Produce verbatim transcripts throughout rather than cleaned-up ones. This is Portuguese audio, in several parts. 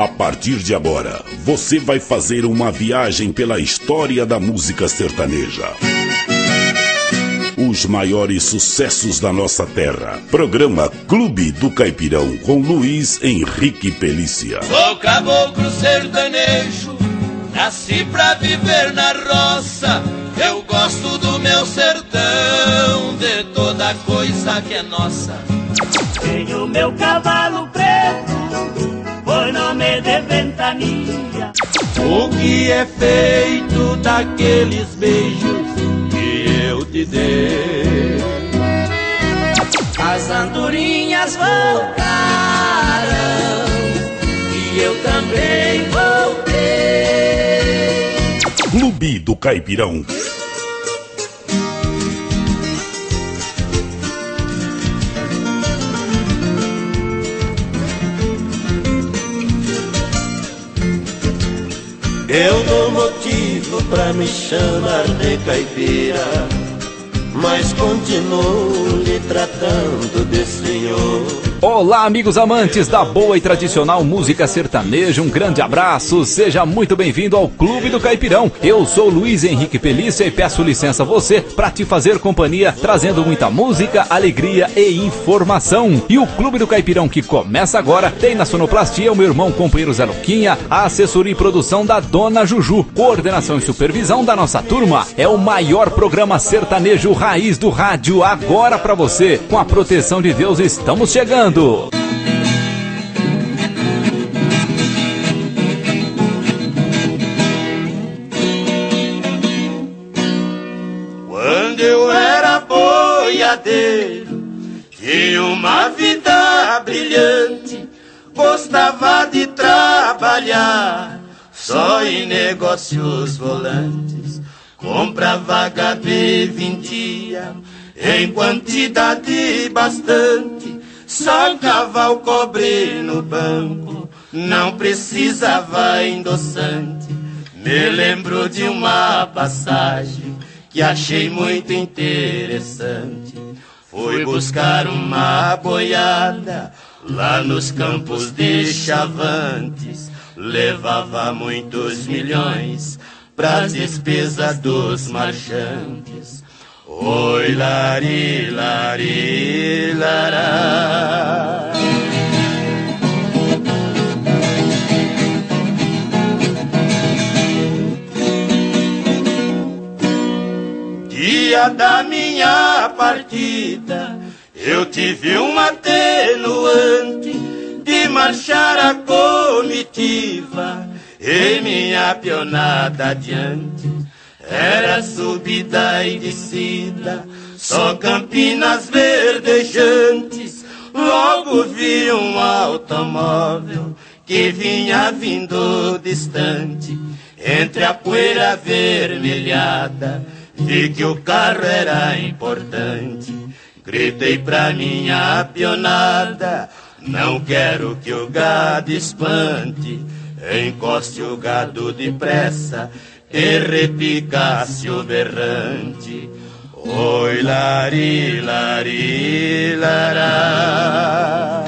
A partir de agora, você vai fazer uma viagem pela história da música sertaneja. Os maiores sucessos da nossa terra. Programa Clube do Caipirão, com Luiz Henrique Pelícia. Sou caboclo sertanejo, nasci pra viver na roça. Eu gosto do meu sertão, de toda coisa que é nossa. Tenho meu cavalo preto, foi nome de ventania. O que é feito daqueles beijos que eu te dei? As andorinhas voltaram e eu também voltei. Clube do Caipirão. Eu dou motivo pra me chamar de caipira, mas continuo lhe tratando de senhor. Olá, amigos amantes da boa e tradicional música sertaneja, um grande abraço, seja muito bem-vindo ao Clube do Caipirão. Eu sou Luiz Henrique Pelícia e peço licença a você para te fazer companhia, trazendo muita música, alegria e informação. E o Clube do Caipirão, que começa agora, tem na sonoplastia o meu irmão companheiro Zé Luquinha, a assessoria e produção da Dona Juju, coordenação e supervisão da nossa turma. É o maior programa sertanejo raiz do rádio agora para você. Com a proteção de Deus, estamos chegando. Quando eu era boiadeiro, tinha uma vida brilhante. Gostava de trabalhar só em negócios volantes. Comprava gado e vendia em quantidade bastante. Sacava o cobre no banco, não precisava endossante. Me lembro de uma passagem que achei muito interessante. Fui buscar uma boiada lá nos campos de Chavantes. Levava muitos milhões pras despesas dos marchantes. Oi, lari, lari, lará. Dia da minha partida, eu tive uma atenuante de marchar a comitiva e minha pionada adiante. Era subida e descida, só campinas verdejantes. Logo vi um automóvel que vinha vindo distante. Entre a poeira avermelhada, vi que o carro era importante. Gritei pra minha pionada, não quero que o gado espante. Encoste o gado depressa e repicasse o berrante. Oi, lari, lari, lará.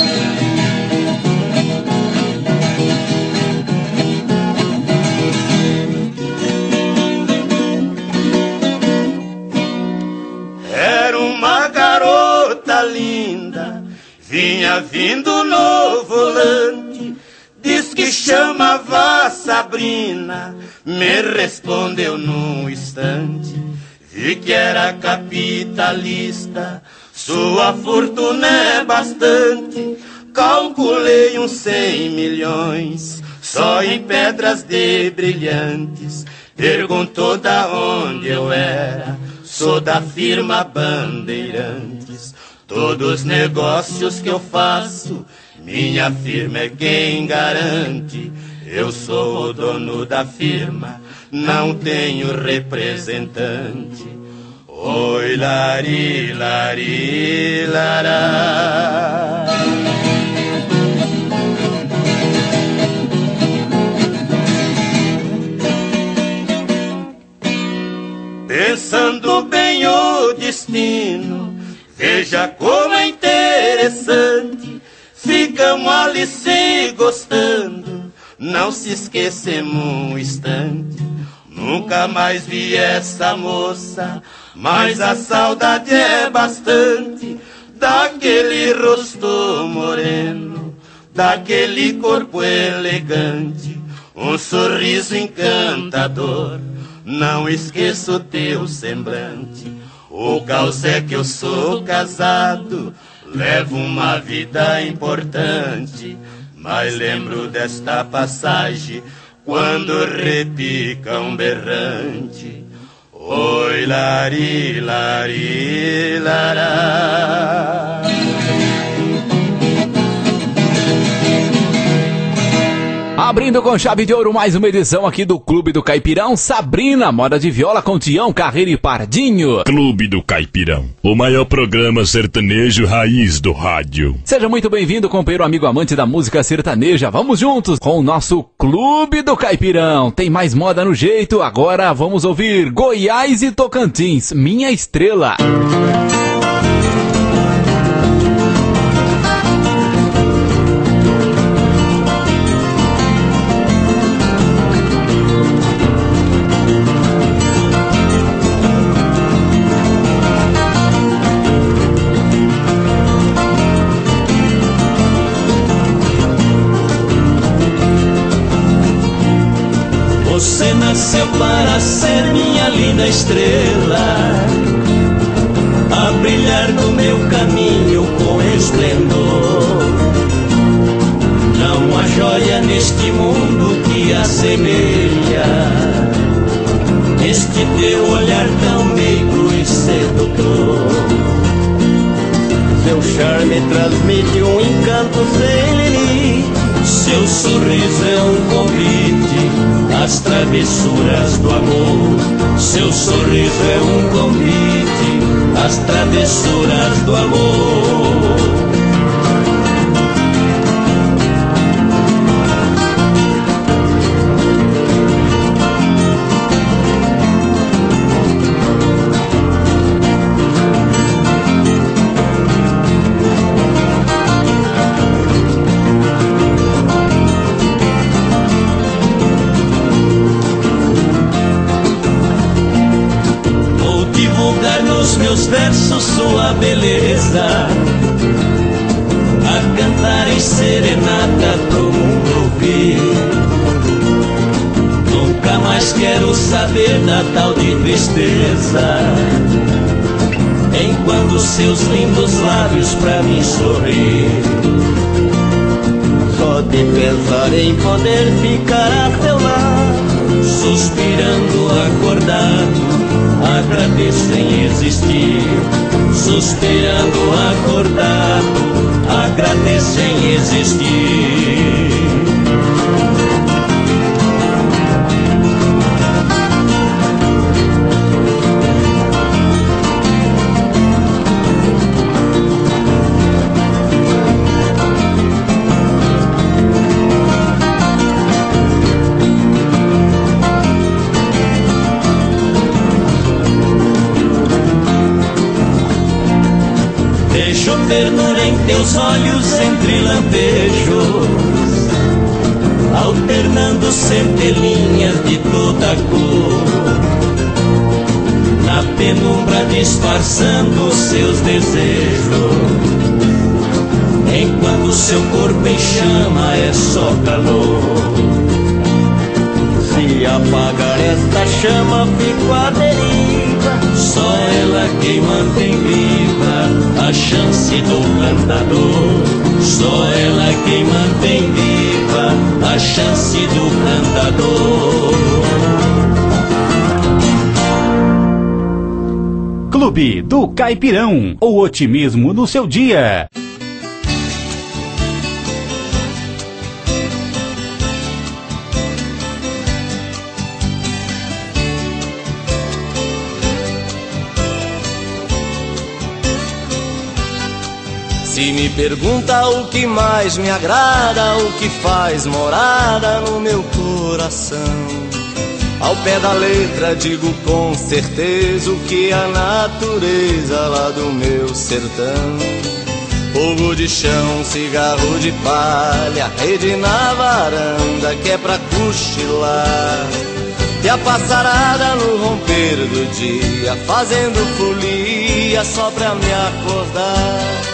Era uma garota linda, vinha vindo no volante. Diz que chamava Sabrina, me respondeu num instante. Vi que era capitalista, sua fortuna é bastante. Calculei uns cem milhões, só em pedras de brilhantes. Perguntou da onde eu era, sou da firma Bandeirantes. Todos os negócios que eu faço, minha firma é quem garante. Eu sou o dono da firma, não tenho representante. Oi, lari, lari, lará. Pensando bem o destino, veja como é interessante. Ficamos ali se gostando, não se esquecemos um instante. Nunca mais vi essa moça, mas a saudade é bastante. Daquele rosto moreno, daquele corpo elegante, um sorriso encantador, não esqueço teu semblante. O caos é que eu sou casado, levo uma vida importante, mas lembro desta passagem quando repica um berrante. Oi, lari, lari, lará. Abrindo com chave de ouro mais uma edição aqui do Clube do Caipirão, Sabrina, moda de viola com Tião, Carreira e Pardinho. Clube do Caipirão, o maior programa sertanejo raiz do rádio. Seja muito bem-vindo, companheiro, amigo, amante da música sertaneja. Vamos juntos com o nosso Clube do Caipirão. Tem mais moda no jeito, agora vamos ouvir Goiás e Tocantins, Minha Estrela. Você nasceu para ser minha linda estrela, a brilhar no meu caminho com esplendor. Não há joia neste mundo que assemelha este teu olhar tão meigo e sedutor. Seu charme transmite um encanto sem limite, seu sorriso é um convite às travessuras do amor. Seu sorriso é um convite às travessuras do amor. Meus versos sua beleza, a cantar em serenata pro mundo ouvir. Nunca mais quero saber da tal de tristeza, enquanto seus lindos lábios pra mim sorrir. só de pensar em poder ficar a teu lado, suspirando acordado, agradeço em existir. Suspirando acordado, agradeço em existir. Ternura em teus olhos entre lampejos, alternando centelhinhas de toda cor, na penumbra disfarçando seus desejos, enquanto seu corpo em chama é só calor. Se apagar esta chama fico à deriva, só ela quem mantém viva a chance do cantador. Só ela quem mantém viva a chance do cantador. Clube do Caipirão, o otimismo no seu dia. Se me pergunta o que mais me agrada, o que faz morada no meu coração, ao pé da letra digo com certeza o que a natureza lá do meu sertão. fogo de chão, cigarro de palha, rede na varanda que é pra cochilar. E a passarada no romper do dia, fazendo folia só pra me acordar.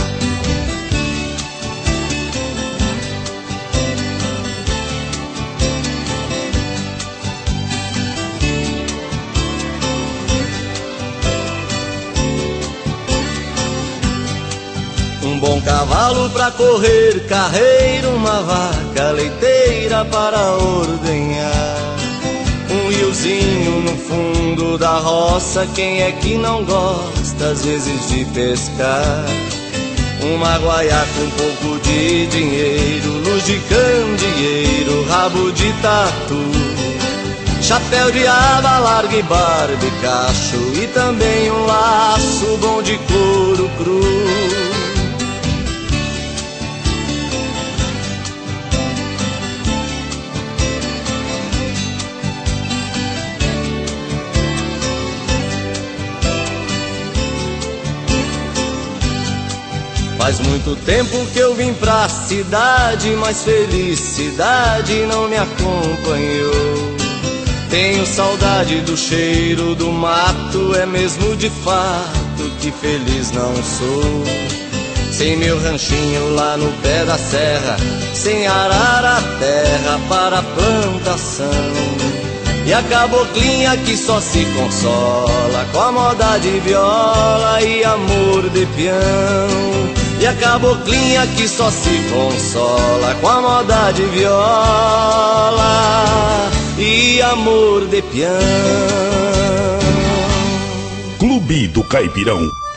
Um bom cavalo pra correr carreiro, uma vaca leiteira para ordenhar. Um riozinho no fundo da roça, quem é que não gosta às vezes de pescar? Uma guaiaca com um pouco de dinheiro, luz de candeeiro, rabo de tatu, chapéu de aba larga e barba e cacho, e também um laço bom de couro cru. Faz muito tempo que eu vim pra cidade, mas felicidade não me acompanhou. Tenho saudade do cheiro do mato, é mesmo de fato que feliz não sou. Sem meu ranchinho lá no pé da serra, sem arar a terra para a plantação. E a caboclinha que só se consola com a moda de viola e amor de peão. E a caboclinha que só se consola com a moda de viola e amor de peão. Clube do Caipirão.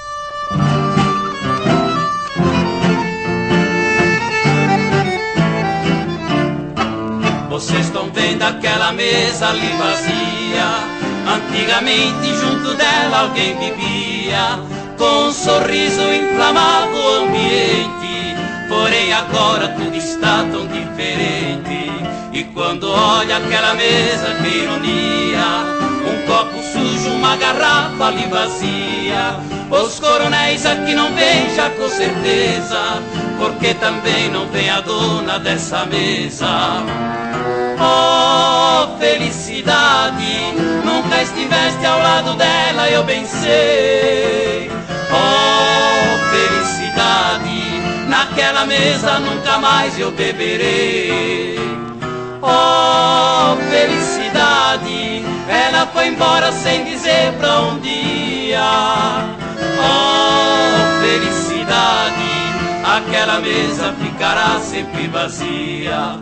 Vocês estão vendo aquela mesa ali vazia? Antigamente junto dela alguém vivia, com um sorriso inflamava o ambiente. Porém agora tudo está tão diferente. E quando olha aquela mesa, que ironia, um copo sujo, uma garrafa ali vazia. Os coronéis aqui não vêm já com certeza, porque também não vem a dona dessa mesa. Oh, felicidade, nunca estiveste ao lado dela, eu bem sei. Oh, felicidade, naquela mesa nunca mais eu beberei. Oh, felicidade, ela foi embora sem dizer pra onde ia. Oh, felicidade, aquela mesa ficará sempre vazia.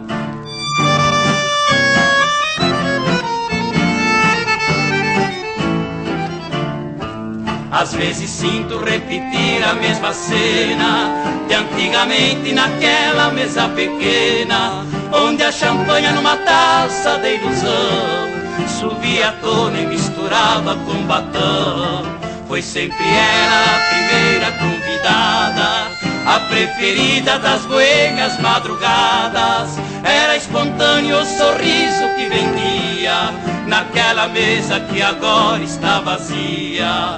Às vezes sinto repetir a mesma cena de antigamente naquela mesa pequena, onde a champanhe numa taça de ilusão subia à tona e misturava com batom. Pois sempre era a primeira convidada, a preferida das boêmias madrugadas. Era espontâneo o sorriso que vendia naquela mesa que agora está vazia.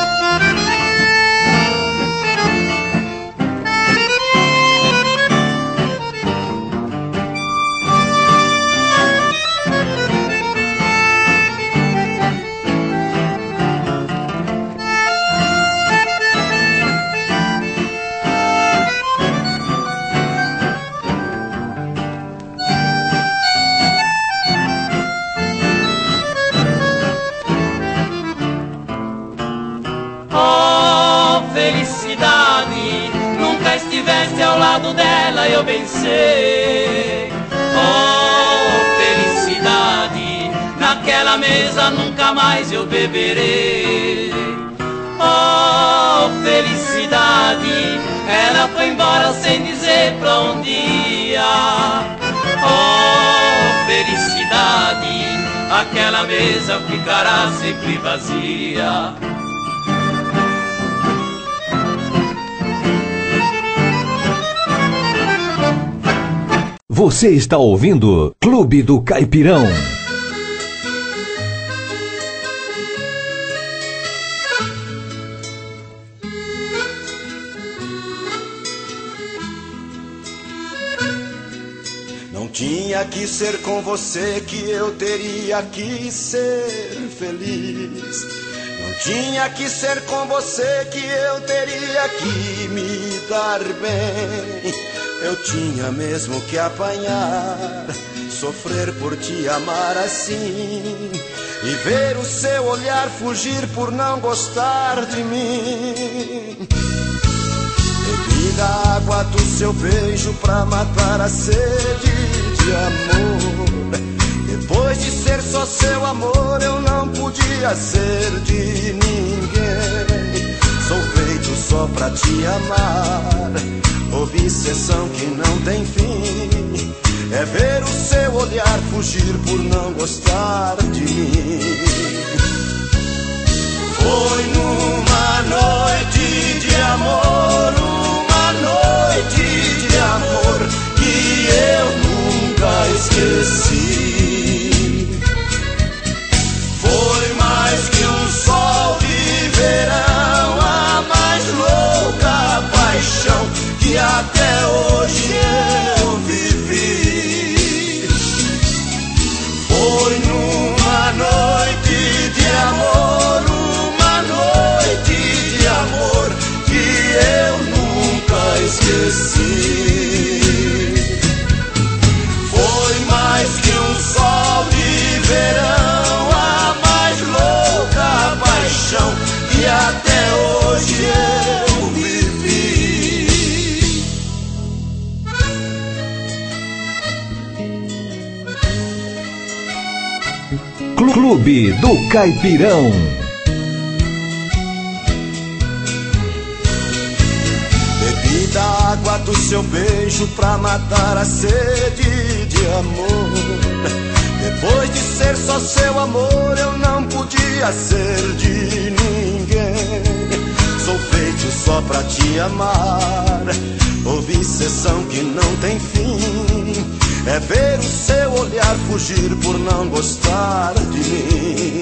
Estiveste ao lado dela, eu bem sei. Oh, felicidade, naquela mesa nunca mais eu beberei. Oh, felicidade, ela foi embora sem dizer pra onde ia. Oh, felicidade, aquela mesa ficará sempre vazia. Você está ouvindo Clube do Caipirão. tinha que ser com você que eu teria que ser feliz. Não tinha que ser com você que eu teria que me dar bem. Eu tinha mesmo que apanhar, sofrer por te amar assim, e ver o seu olhar fugir por não gostar de mim. Bebi da água do seu beijo pra matar a sede de amor. Depois de ser só seu amor, eu não podia ser de ninguém. Sou feito só pra te amar, obsessão que não tem fim. É ver o seu olhar fugir por não gostar de mim. Foi numa noite de amor, uma noite de amor que eu nunca esqueci. Foi mais que um sol de verão, a mais louca paixão que até hoje eu vivi. Foi numa noite de amor, uma noite de amor que eu nunca esqueci. Foi mais que um sol de verão, a mais louca paixão que até hoje eu vivi. Clube do Caipirão. Bebi da água do seu beijo pra matar a sede de amor. Depois de ser só seu amor, eu não podia ser de ninguém. Sou feito só pra te amar, obsessão que não tem fim. É ver o seu olhar fugir por não gostar de mim.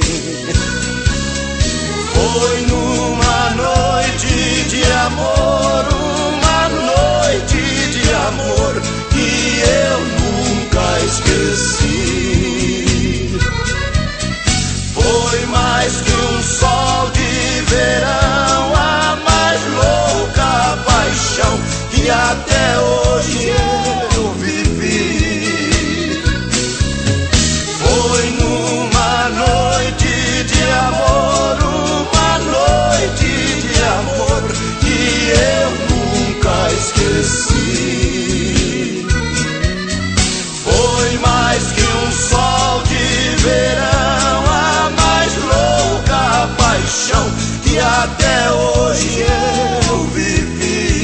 Foi numa noite de amor, uma noite de amor que eu nunca esqueci. Foi mais que um sol de verão, a mais louca paixão que até hoje eu vivi. Foi numa noite de amor, uma noite de amor que eu nunca esqueci. Foi mais que um sol de verão, a mais louca paixão que até hoje eu vivi.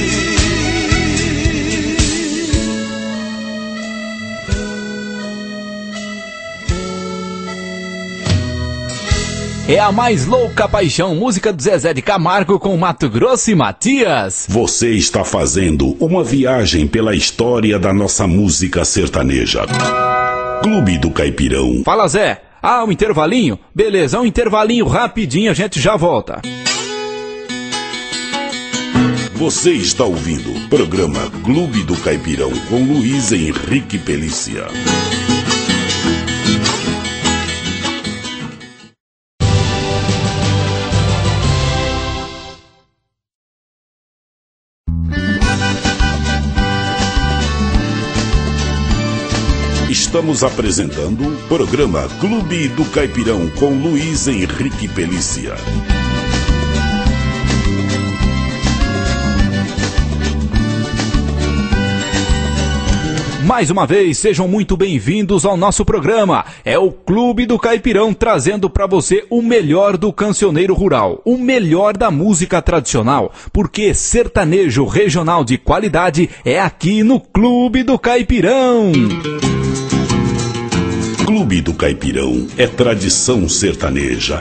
É a mais louca paixão, música do Zezé de Camargo com Mato Grosso e Matias. Você está fazendo uma viagem pela história da nossa música sertaneja. Clube do Caipirão. Fala, Zé. Ah, um intervalinho? Beleza, um intervalinho rapidinho, a gente já volta. Você está ouvindo o programa Clube do Caipirão com Luiz Henrique Pelícia. Estamos apresentando o programa Clube do Caipirão com Luiz Henrique Pelícia. Mais uma vez, sejam muito bem-vindos ao nosso programa. É o Clube do Caipirão trazendo para você o melhor do cancioneiro rural, o melhor da música tradicional, porque sertanejo regional de qualidade é aqui no Clube do Caipirão. Clube do Caipirão é tradição sertaneja.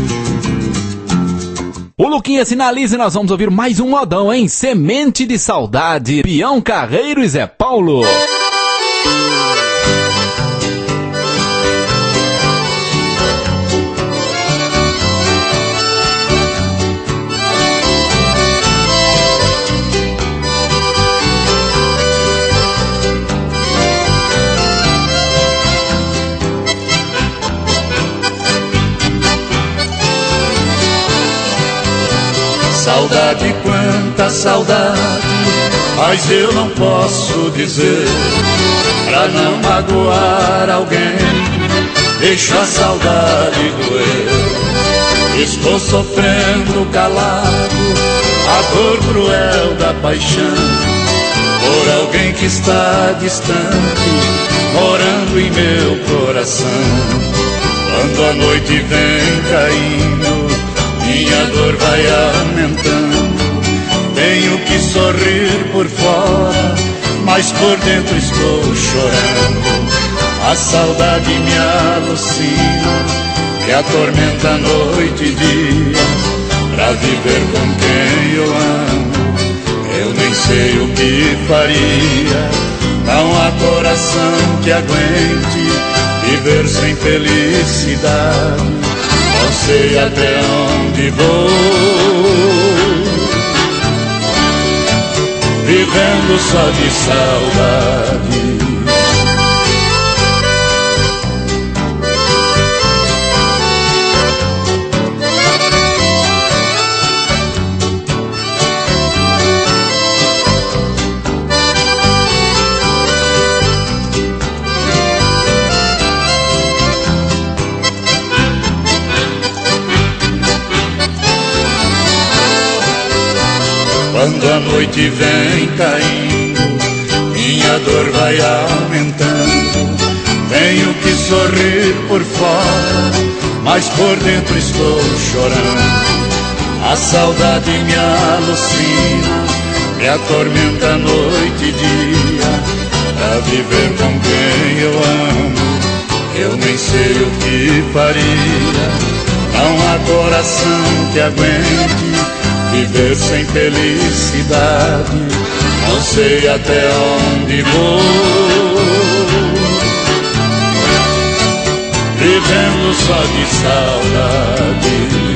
O Luquinha sinaliza e nós vamos ouvir mais um modão, hein? Semente de Saudade, Peão Carreiro e Zé Paulo. Saudade, quanta saudade, mas eu não posso dizer, pra não magoar alguém, deixa a saudade doer. Estou sofrendo calado a dor cruel da paixão, por alguém que está distante, morando em meu coração. Quando a noite vem caindo, minha dor vai aumentando. Tenho que sorrir por fora, mas por dentro estou chorando. A saudade me alucina, me atormenta noite e dia. Pra viver com quem eu amo, eu nem sei o que faria. Não há coração que aguente viver sem felicidade. Não sei até onde vou, vivendo só de saudade. Quando a noite vem caindo, minha dor vai aumentando. Tenho que sorrir por fora, mas por dentro estou chorando. A saudade me alucina, me atormenta noite e dia. Pra viver com quem eu amo, eu nem sei o que faria. Não há coração que aguente viver sem felicidade. Não sei até onde vou, vivendo só de saudade.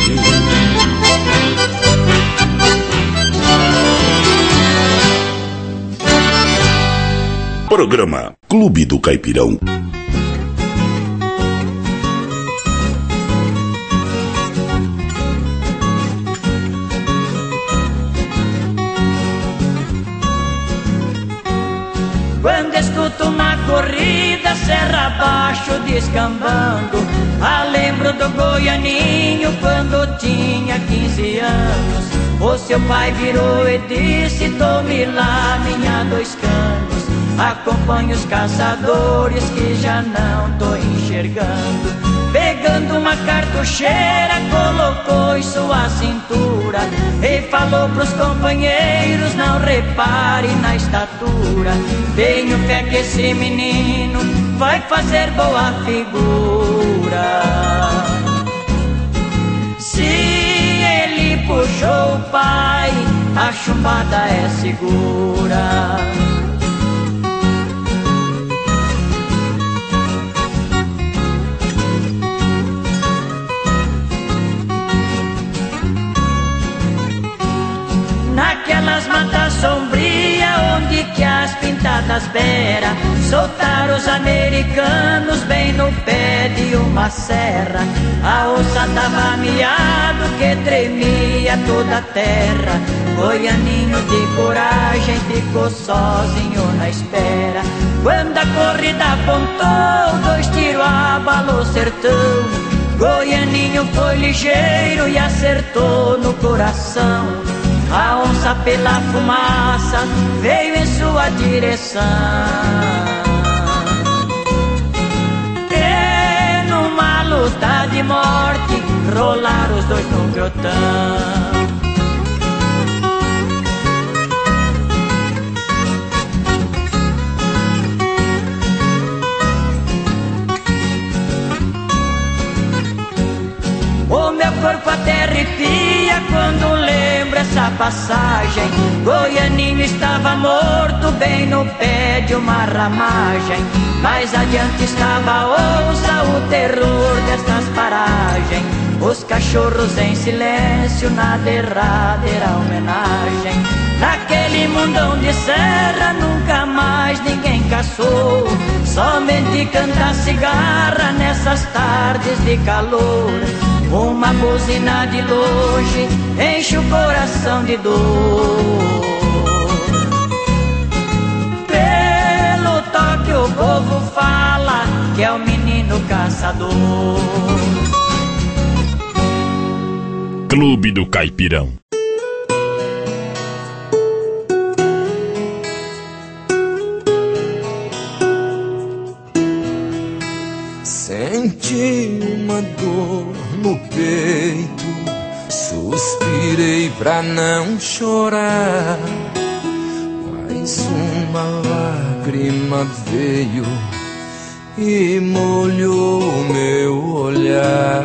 Programa Clube do Caipirão. Quando escuto uma corrida, serra abaixo descambando, ah, lembro do Goianinho quando tinha quinze anos. O seu pai virou e disse: tome lá minha dois canos, acompanhe os caçadores que já não tô enxergando. Pegando uma cartucheira, colocou em sua cintura e falou pros companheiros: não repare na estatura. Tenho fé que esse menino vai fazer boa figura. Se ele puxou o pai, a chumbada é segura. Naquelas matas sombrias onde que as pintadas beira, soltaram os americanos bem no pé de uma serra. A onça tava miado que tremia toda a terra. Goianinho de coragem ficou sozinho na espera. Quando a corrida apontou, dois tiros abalou o sertão. Goianinho foi ligeiro e acertou no coração. A onça pela fumaça veio em sua direção. E numa luta de morte rolaram os dois no grotão. O meu corpo até arrepia quando lembro essa passagem. Goianinho estava morto bem no pé de uma ramagem. Mais adiante estava a onça, o terror destas paragens. Os cachorros em silêncio na derradeira homenagem. Naquele mundão de serra nunca mais ninguém caçou. Somente canta cigarra nessas tardes de calor. Uma buzina de longe enche o coração. coração de dor. Pelo toque o povo fala que é o menino caçador. Clube do Caipirão. Senti uma dor no peito, suspirei pra não chorar, mas uma lágrima veio e molhou meu olhar.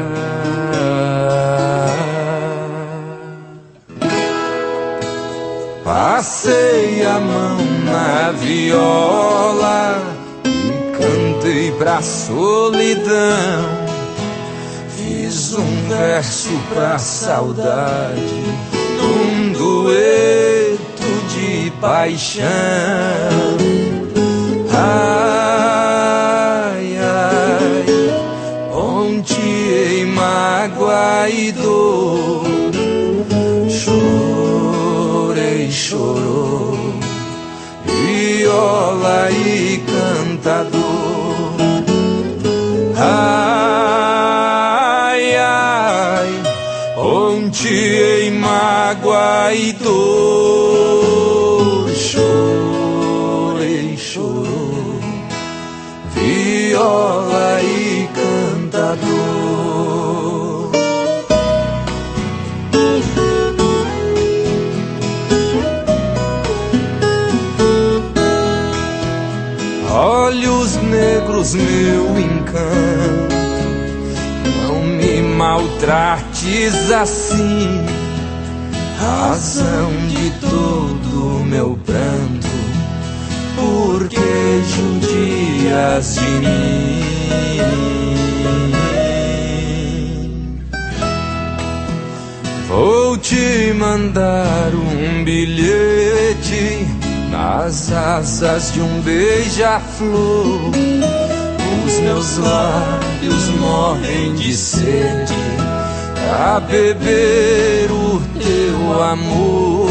Passei a mão na viola e cantei pra solidão. Fiz um verso pra saudade, num dueto de paixão. Ai, ai, ponteei mágoa e dor. Chorei, chorou, viola e cantador. Ai, ai, ponteei mágoa e dor. Chorei, chorou, viola e cantador. Olhos negros, meu encanto, não me maltrates assim. Razão de todo meu pranto, porque judias de mim. Vou te mandar um bilhete nas asas de um beija-flor. Os meus lábios morrem de sede a beber o teu amor.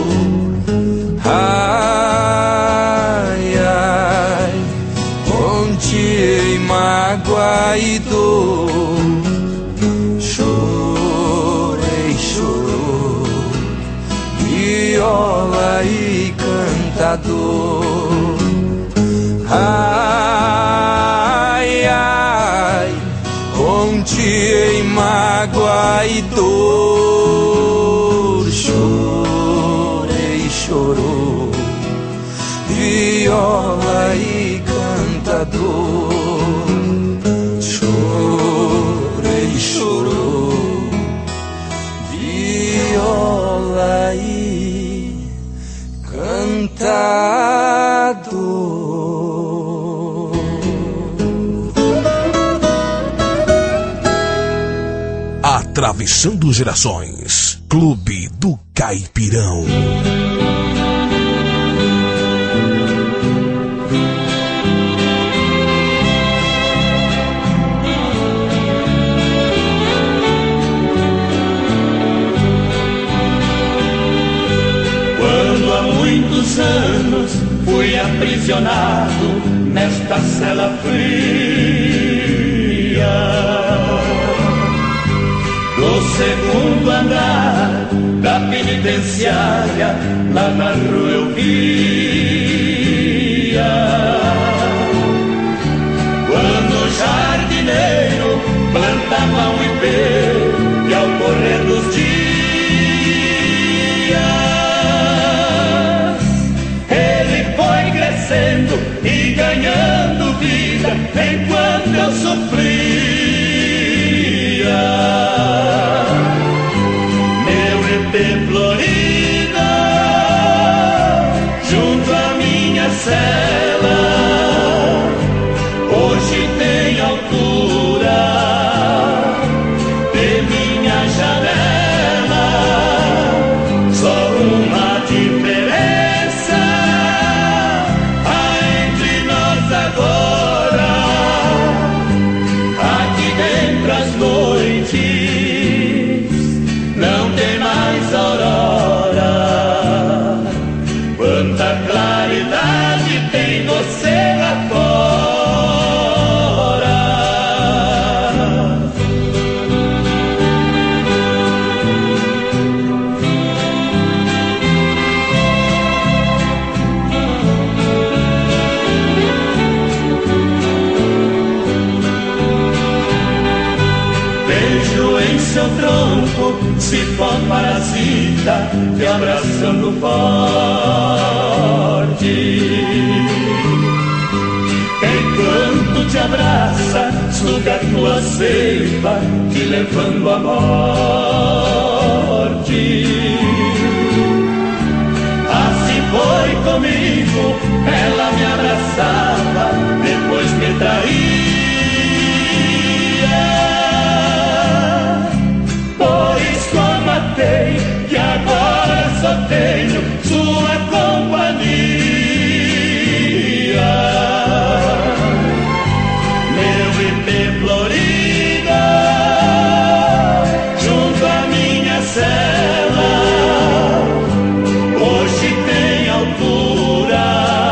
Ai, ai, ponteei mágoa e dor. Chorei, chorou, viola e cantador. Ai, ai, ponteei mágoa e dor. Chorei, chorou, viola e cantador. Chorei, chorou, viola e cantador. Atravessando gerações, Clube do Caipirão. Quando há muitos anos fui aprisionado nesta cela fria do segundo andar da penitenciária, lá na rua eu via. Quando o jardineiro plantava um ipê e ao correr dos dias ele foi crescendo e ganhando vida enquanto eu sofria. Florida, junto à minha cela, hoje tem altura de minha janela. Só uma diferença há entre nós agora. Aqui dentro as noites não tem mais aurora. vida te abraçando forte. Enquanto te abraça, suga tua seiva, te levando à morte. Assim foi comigo, ela me abraçava, depois me traía. Por isso a matei, que agora só tenho sua companhia. Meu ipê florida, junto à minha cela, hoje tem altura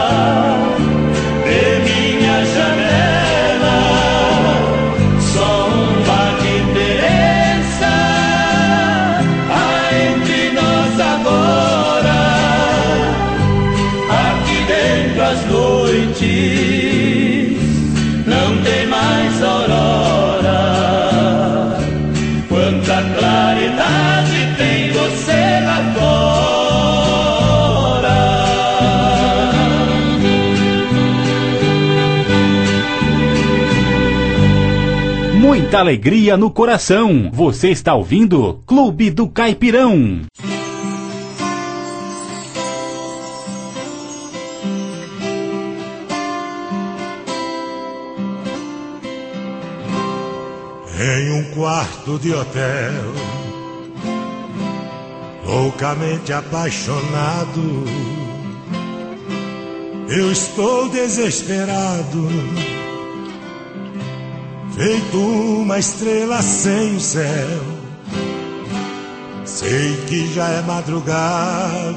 de minha janela. Só uma diferença há entre nós agora. Aqui dentro as noites não tem mais aurora. Quanta claridade tem você lá fora. Muita alegria no coração. Você está ouvindo Clube do Caipirão. Em um quarto de hotel, loucamente apaixonado, eu estou desesperado, feito uma estrela sem o céu. Sei que já é madrugada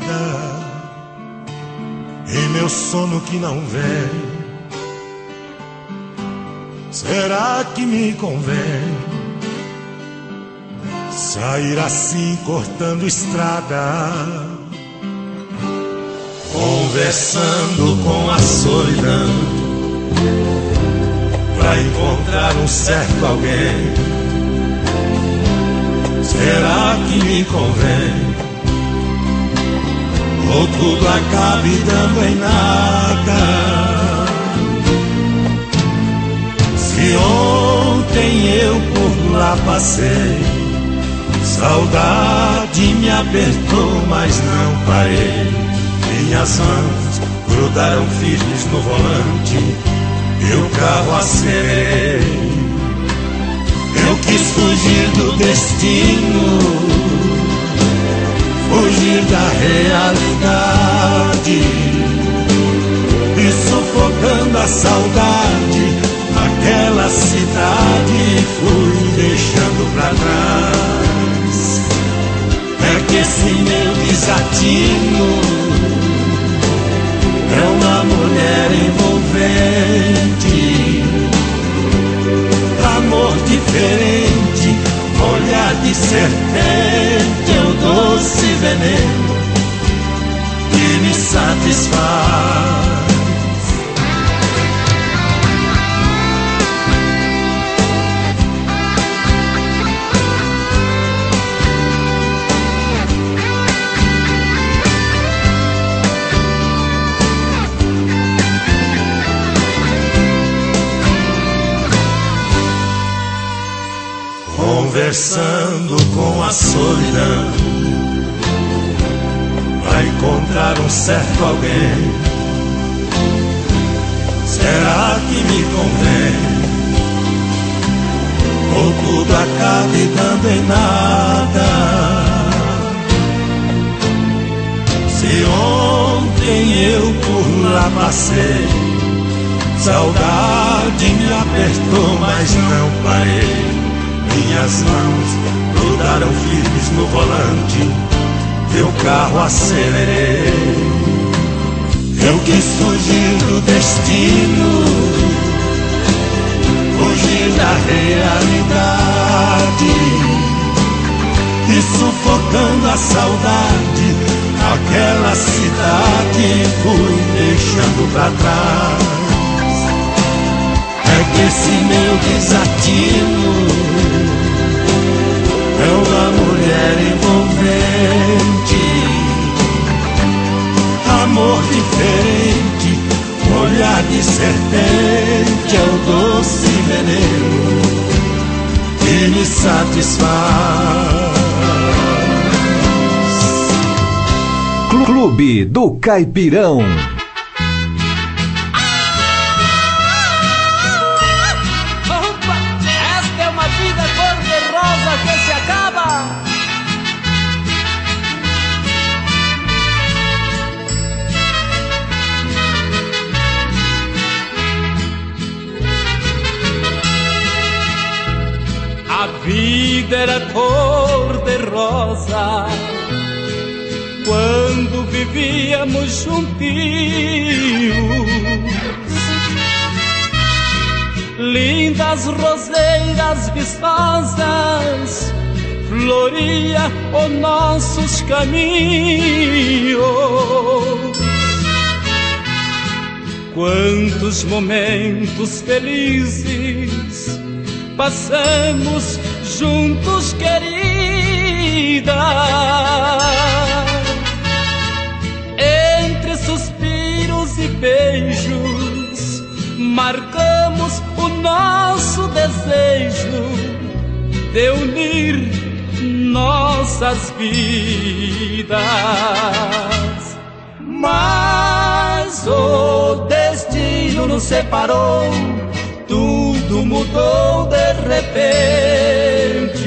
e meu sono que não vem. Será que me convém sair assim cortando estrada, conversando com a solidão, pra encontrar um certo alguém? Será que me convém? Ou tudo acabe dando em nada? Se ontem eu por lá passei, saudade me apertou, mas não parei. Minhas mãos grudaram firmes no volante e o carro acelerei. Eu quis fugir do destino, fugir da realidade, e sufocando a saudade, aquela cidade fui deixando pra trás. É que esse meu desatino é uma mulher envolvente, amor diferente, olhar de serpente, é o doce veneno que me satisfaz. Conversando com a solidão, vai encontrar um certo alguém. Será que me convém? Ou tudo acabe dando em nada? Se ontem eu por lá passei, saudade me apertou, mas não parei. Minhas mãos grudaram firmes no volante, teu carro acelerei. Eu quis fugir do destino, fugir da realidade, e sufocando a saudade, aquela cidade fui deixando pra trás. É que esse meu desatino é uma mulher envolvente, Clube do Caipirão. Opa, esta é uma vida cor-de-rosa que se acaba. A vida era cor-de-rosa quando vivíamos juntinhos. Lindas roseiras vistosas floria os nossos caminhos. Quantos momentos felizes passamos juntos, querida. Entre suspiros e beijos marcamos o nosso desejo de unir nossas vidas. Mas o destino nos separou, tudo mudou de repente.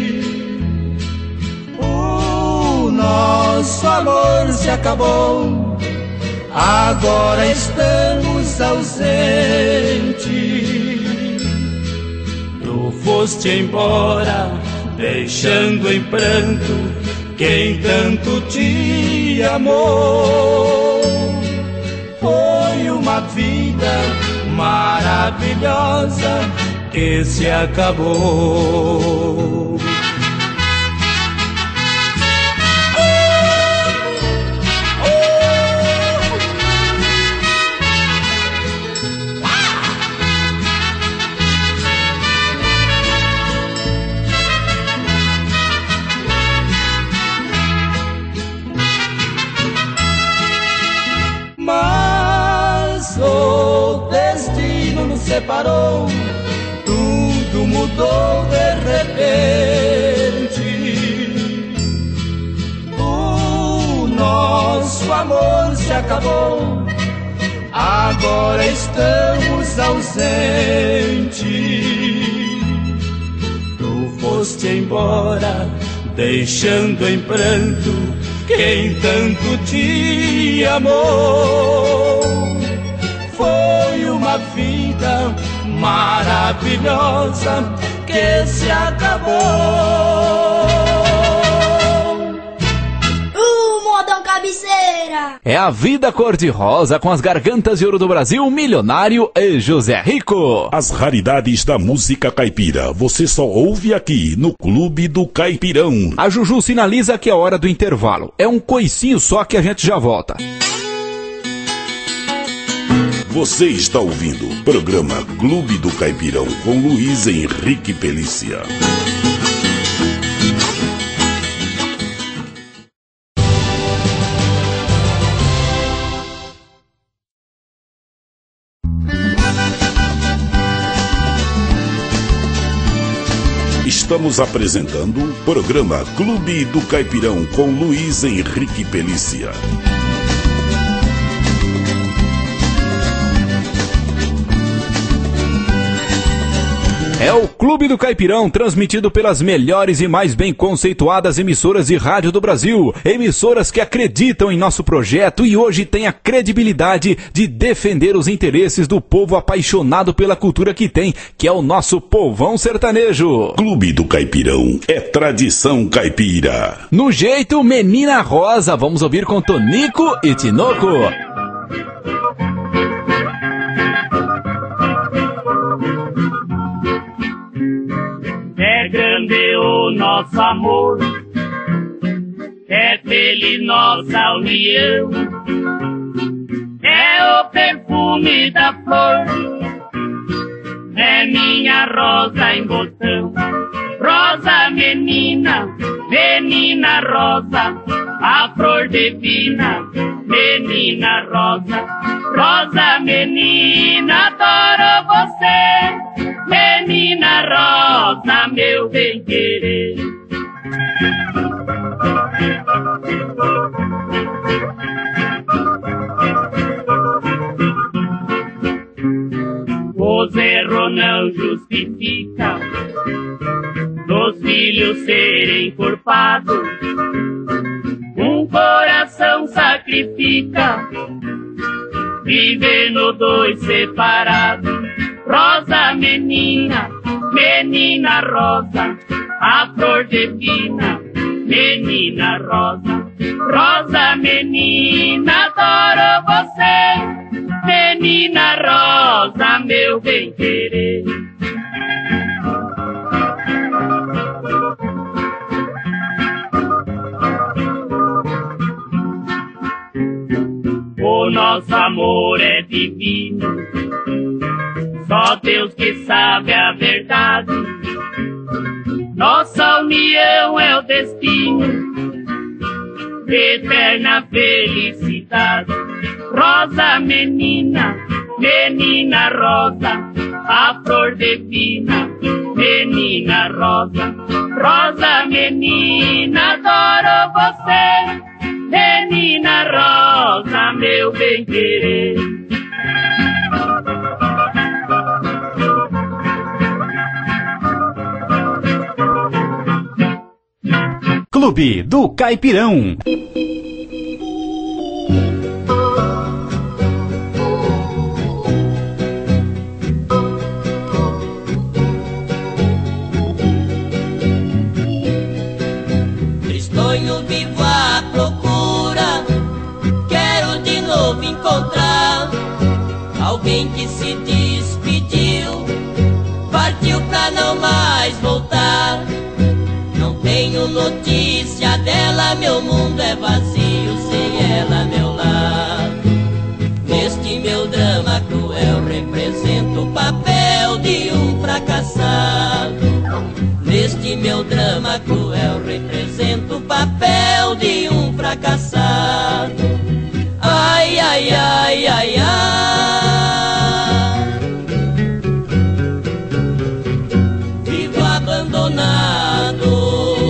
O nosso amor se acabou, agora estamos ausentes. Tu foste embora, deixando em pranto quem tanto te amou. Foi uma vida maravilhosa que se acabou. Separou, tudo mudou de repente. O nosso amor se acabou, agora estamos ausentes. Tu foste embora, deixando em pranto quem tanto te amou. Foi uma vida maravilhosa que se acabou. Uh, modão cabeceira! É a vida cor-de-rosa com as gargantas de ouro do Brasil, Milionário e José Rico. As raridades da música caipira, você só ouve aqui no Clube do Caipirão. A Juju sinaliza que é hora do intervalo. É um coicinho só que a gente já volta. Você está ouvindo o programa Clube do Caipirão com Luiz Henrique Pelícia. Estamos apresentando o programa Clube do Caipirão com Luiz Henrique Pelícia. É o Clube do Caipirão, transmitido pelas melhores e mais bem conceituadas emissoras de rádio do Brasil. Emissoras que acreditam em nosso projeto e hoje têm a credibilidade de defender os interesses do povo apaixonado pela cultura que tem, que é o nosso povão sertanejo. Clube do Caipirão é tradição caipira. No jeito, Menina Rosa, vamos ouvir com Tonico e Tinoco. É grande o nosso amor, é feliz nossa união, é o perfume da flor, é minha rosa em botão. Rosa menina, menina rosa, a flor divina, menina rosa. Rosa menina, adoro você, menina rosa, meu bem-querer. só não justifica dos filhos serem culpados. Um coração sacrifica, vivendo dois separados. Rosa menina, menina rosa, a flor divina, menina rosa. Rosa menina, adoro você, menina rosa, meu bem-querer. O nosso amor é divino, só Deus que sabe a verdade. Nossa união é o destino, eterna felicidade. Rosa menina, menina rosa, a flor divina, menina rosa. Rosa menina, adoro você, menina rosa, meu bem-querer. Clube do Caipirão. Tristonho vivo à procura, quero de novo encontrar alguém que se despediu, partiu pra não mais voltar. Não tenho notícia dela, meu mundo é vazio, sem ela meu lar. Neste meu drama cruel represento o papel de um fracassado. Neste meu drama cruel represento o papel de um fracassado. Ai, ai, ai, ai, ai. Vivo abandonado.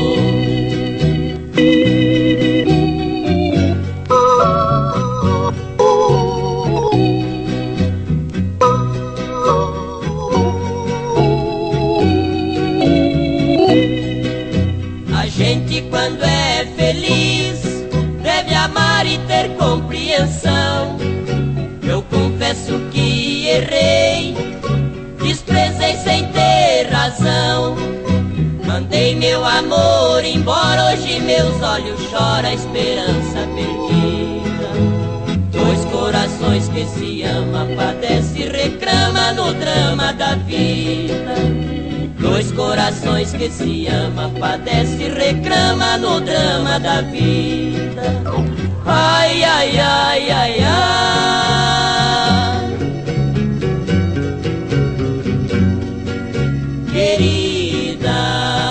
Quando é feliz, deve amar e ter compreensão. Eu confesso que errei, desprezei sem ter razão. Mandei meu amor embora, hoje meus olhos choram a esperança perdida. Dois corações que se amam, padece e reclama no drama da vida. Dois corações que se amam, padece e reclama no drama da vida. Ai, ai, ai, ai, ai. Querida,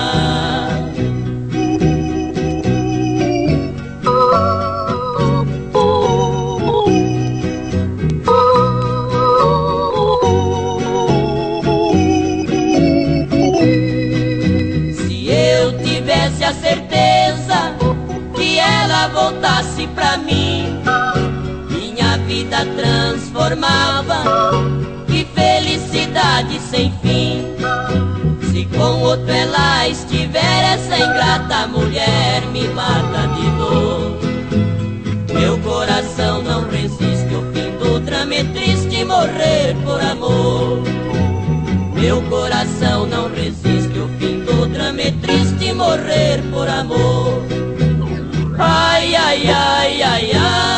a certeza que ela voltasse pra mim, minha vida transformava, que felicidade sem fim. Se com outro ela estiver, essa ingrata mulher me mata de dor. Meu coração não resiste ao fim do drama, é triste morrer por amor. Meu coração não resiste ao fim do drama, é triste morrer por amor. Ai, ai, ai, ai,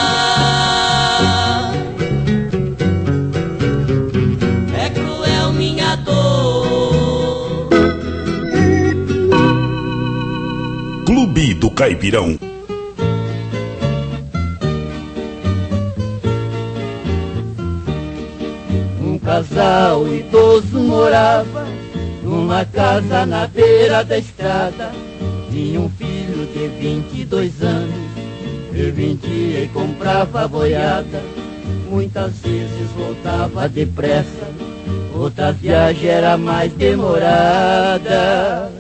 ai. É cruel minha dor. Clube do Caipirão. Um casal idoso morava numa casa na beira da estrada. Tinha um filho de vinte e dois anos, e vendia e comprava boiada. Muitas vezes voltava depressa, outra viagem era mais demorada.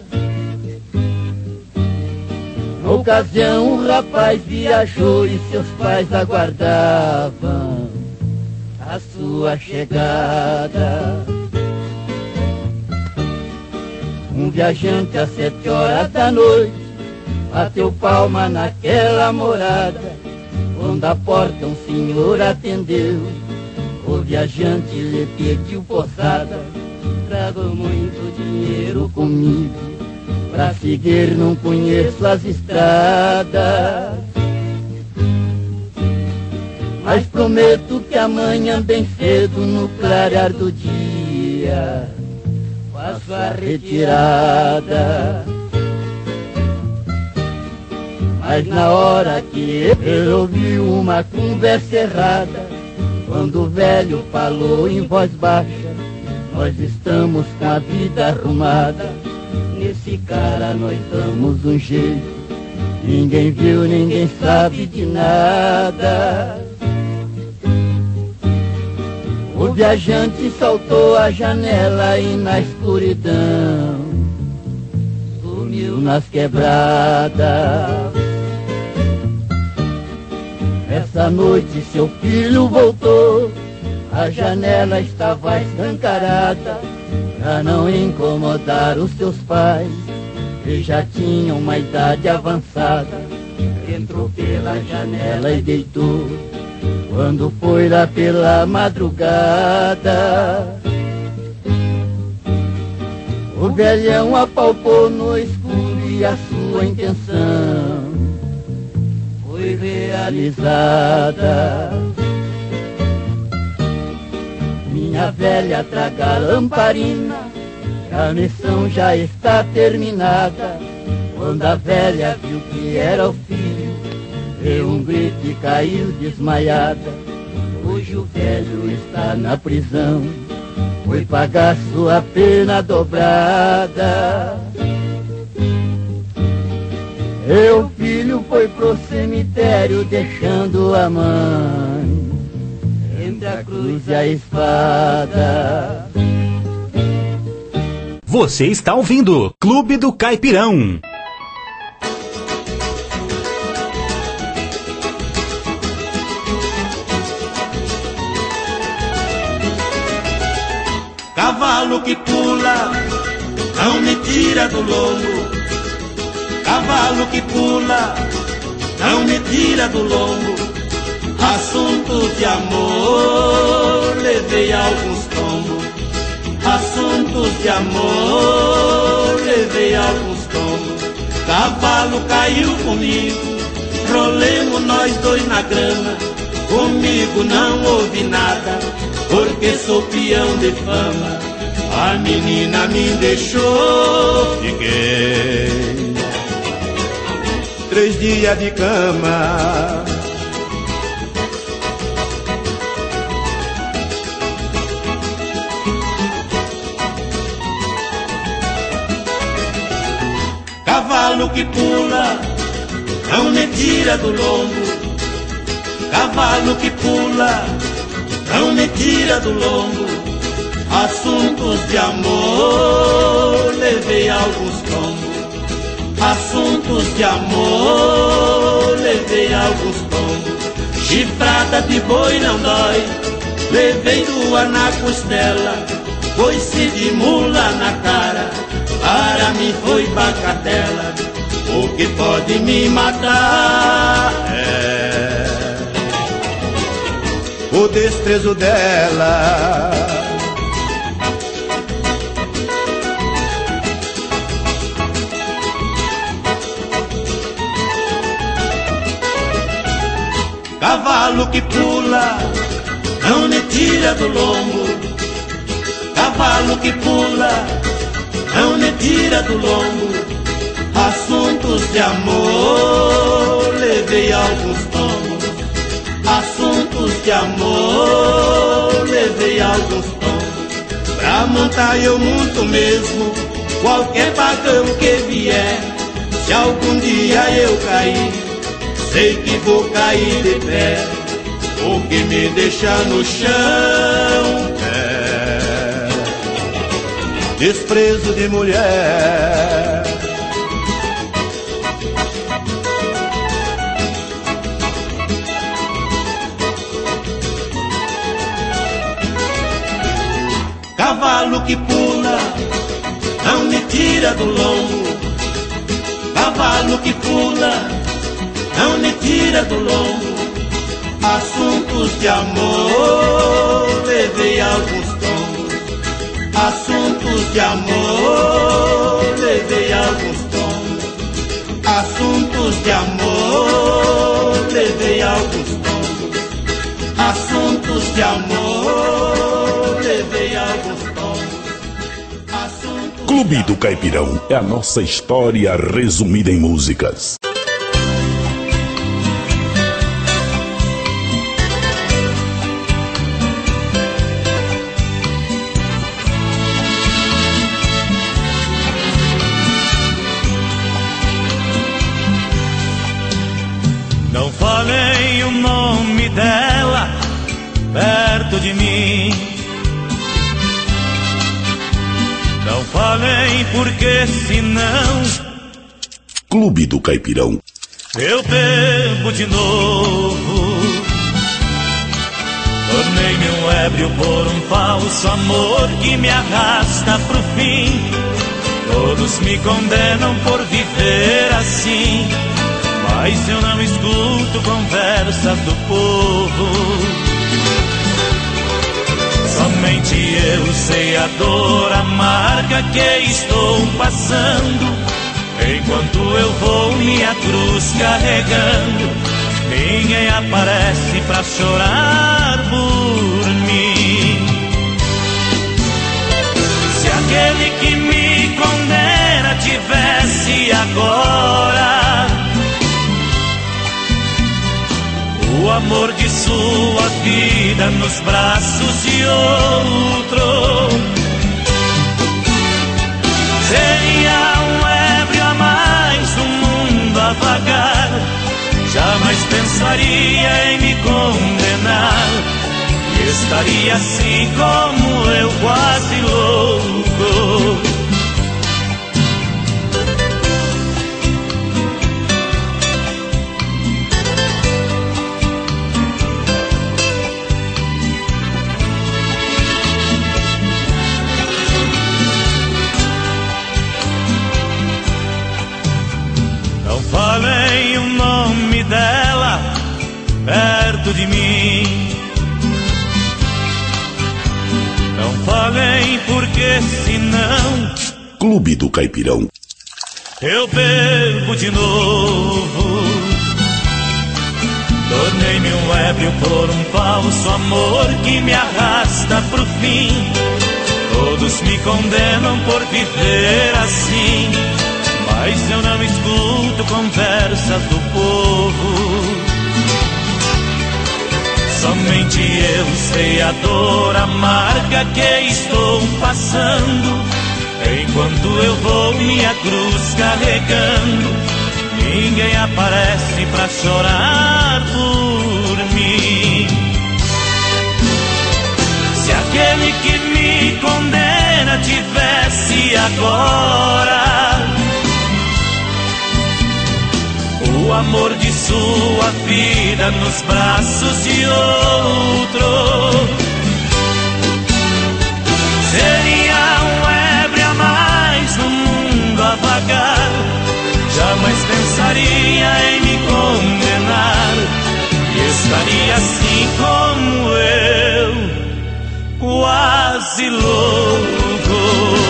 Na ocasião um rapaz viajou e seus pais aguardavam a sua chegada. Um viajante às sete horas da noite bateu palma naquela morada, quando a porta um senhor atendeu. O viajante lhe pediu posada, trago muito dinheiro comigo, pra seguir não conheço as estradas, mas prometo que amanhã bem cedo, no clarear do dia, faço a retirada. Mas na hora que ele ouviu uma conversa errada, quando o velho falou em voz baixa, nós estamos com a vida arrumada, nesse cara nós damos um jeito, ninguém viu, ninguém sabe de nada. O viajante saltou a janela e na escuridão sumiu nas quebradas. Essa noite seu filho voltou, a janela estava escancarada, pra não incomodar os seus pais, que já tinham uma idade avançada. Entrou pela janela e deitou, quando foi lá pela madrugada, o velhão apalpou no escuro e a sua intenção foi realizada. Minha velha, traga a lamparina, a missão já está terminada. Quando a velha viu que era o filho, deu um grito e caiu desmaiada. Hoje o velho está na prisão, foi pagar sua pena dobrada. E o filho foi pro cemitério, deixando a mãe entre a cruz e a espada. Você está ouvindo Clube do Caipirão. Cavalo que pula, não me tira do lombo. Cavalo que pula, não me tira do lombo. Assuntos de amor, levei alguns tombos. Assuntos de amor, levei alguns tombos. Cavalo caiu comigo, rolemos nós dois na grama. Comigo não houve nada, porque sou peão de fama. A menina me deixou, fiquei três dias de cama. Cavalo que pula, não me tira do lombo. Cavalo que pula, não me tira do lombo. Assuntos de amor, levei alguns tombos. Assuntos de amor, levei alguns tombos. Chifrada de boi não dói, levei duas na costela. Coice de mula na cara, para mim foi bacatela. O que pode me matar é o desprezo dela. Cavalo que pula, não me tira do lombo. Cavalo que pula, não me tira do lombo. Assuntos de amor, levei alguns tombos. Assuntos de amor, levei alguns tombos. Pra montar eu monto mesmo, qualquer bagão que vier. Se algum dia eu cair, sei que vou cair de pé. O que me deixa no chão é desprezo de mulher. Cavalo que pula, não me tira do lombo. Cavalo que pula, não me tira do lombo. Assuntos de amor, levei alguns tombos. Assuntos de amor, levei alguns tombos. Assuntos de amor, levei alguns tombos. Assuntos de amor, levei alguns tombos. Assuntos Clube do Caipirão é a nossa história resumida em músicas. Não falei o nome dela perto de mim. Não falei porque senão Clube do Caipirão. Eu bebo de novo. Tornei-me um ébrio por um falso amor que me arrasta pro fim. Todos me condenam por viver assim, mas eu não escuto conversas do povo. Somente eu sei a dor amarga que estou passando, enquanto eu vou minha cruz carregando. Ninguém aparece pra chorar por mim. Se aquele que me condena tivesse agora o amor de sua vida nos braços de outro, seria um ébrio a mais, um mundo a vagar. Jamais pensaria em me condenar, e estaria assim como eu, quase louco. Falei o nome dela perto de mim. Não falei porque senão Clube do Caipirão. Eu bebo de novo. Tornei-me um ébrio por um falso amor que me arrasta pro fim. Todos me condenam por viver assim, mas eu não escuto conversas do povo. Somente eu sei a dor amarga que estou passando, enquanto eu vou minha cruz carregando. Ninguém aparece pra chorar por mim. Se aquele que me condena tivesse agora o amor de sua vida nos braços de outro, seria um ébrio a mais, um mundo a vagar. Jamais pensaria em me condenar, e estaria assim como eu, quase louco.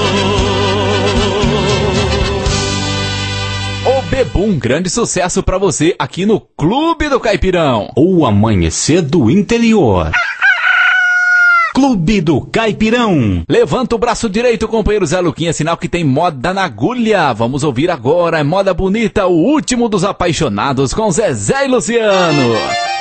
O Bebum, grande sucesso pra você aqui no Clube do Caipirão. O amanhecer do interior. Clube do Caipirão. Levanta o braço direito, companheiro Zé Luquinha, sinal que tem moda na agulha. Vamos ouvir agora, é moda bonita, o último dos apaixonados com Zezé e Luciano.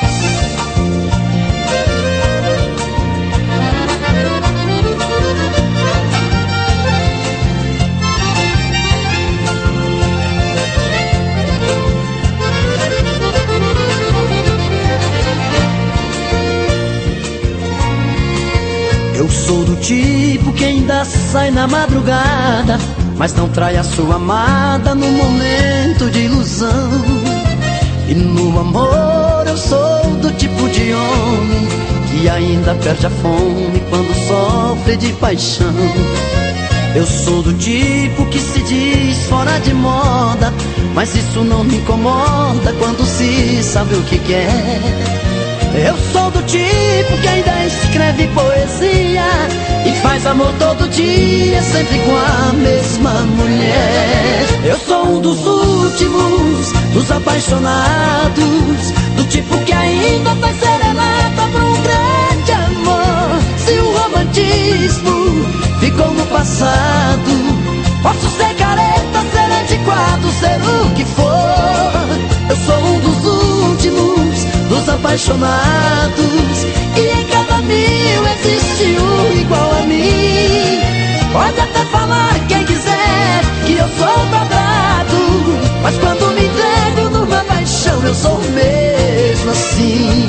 Eu sou do tipo que ainda sai na madrugada, mas não trai a sua amada no momento de ilusão. E no amor eu sou do tipo de homem que ainda perde a fome quando sofre de paixão. Eu sou do tipo que se diz fora de moda, mas isso não me incomoda quando se sabe o que quer. Eu sou do tipo que ainda escreve poesia e faz amor todo dia, sempre com a mesma mulher. Eu sou um dos últimos, dos apaixonados, do tipo que ainda faz serenata pra um grande amor. Se o romantismo ficou no passado, posso ser careta, ser antiquado, ser o que for. Eu sou um dos últimos, dos apaixonados, e em cada mil existe um igual a mim. Pode até falar quem quiser que eu sou quadrado, mas quando me entrego numa paixão eu sou mesmo assim.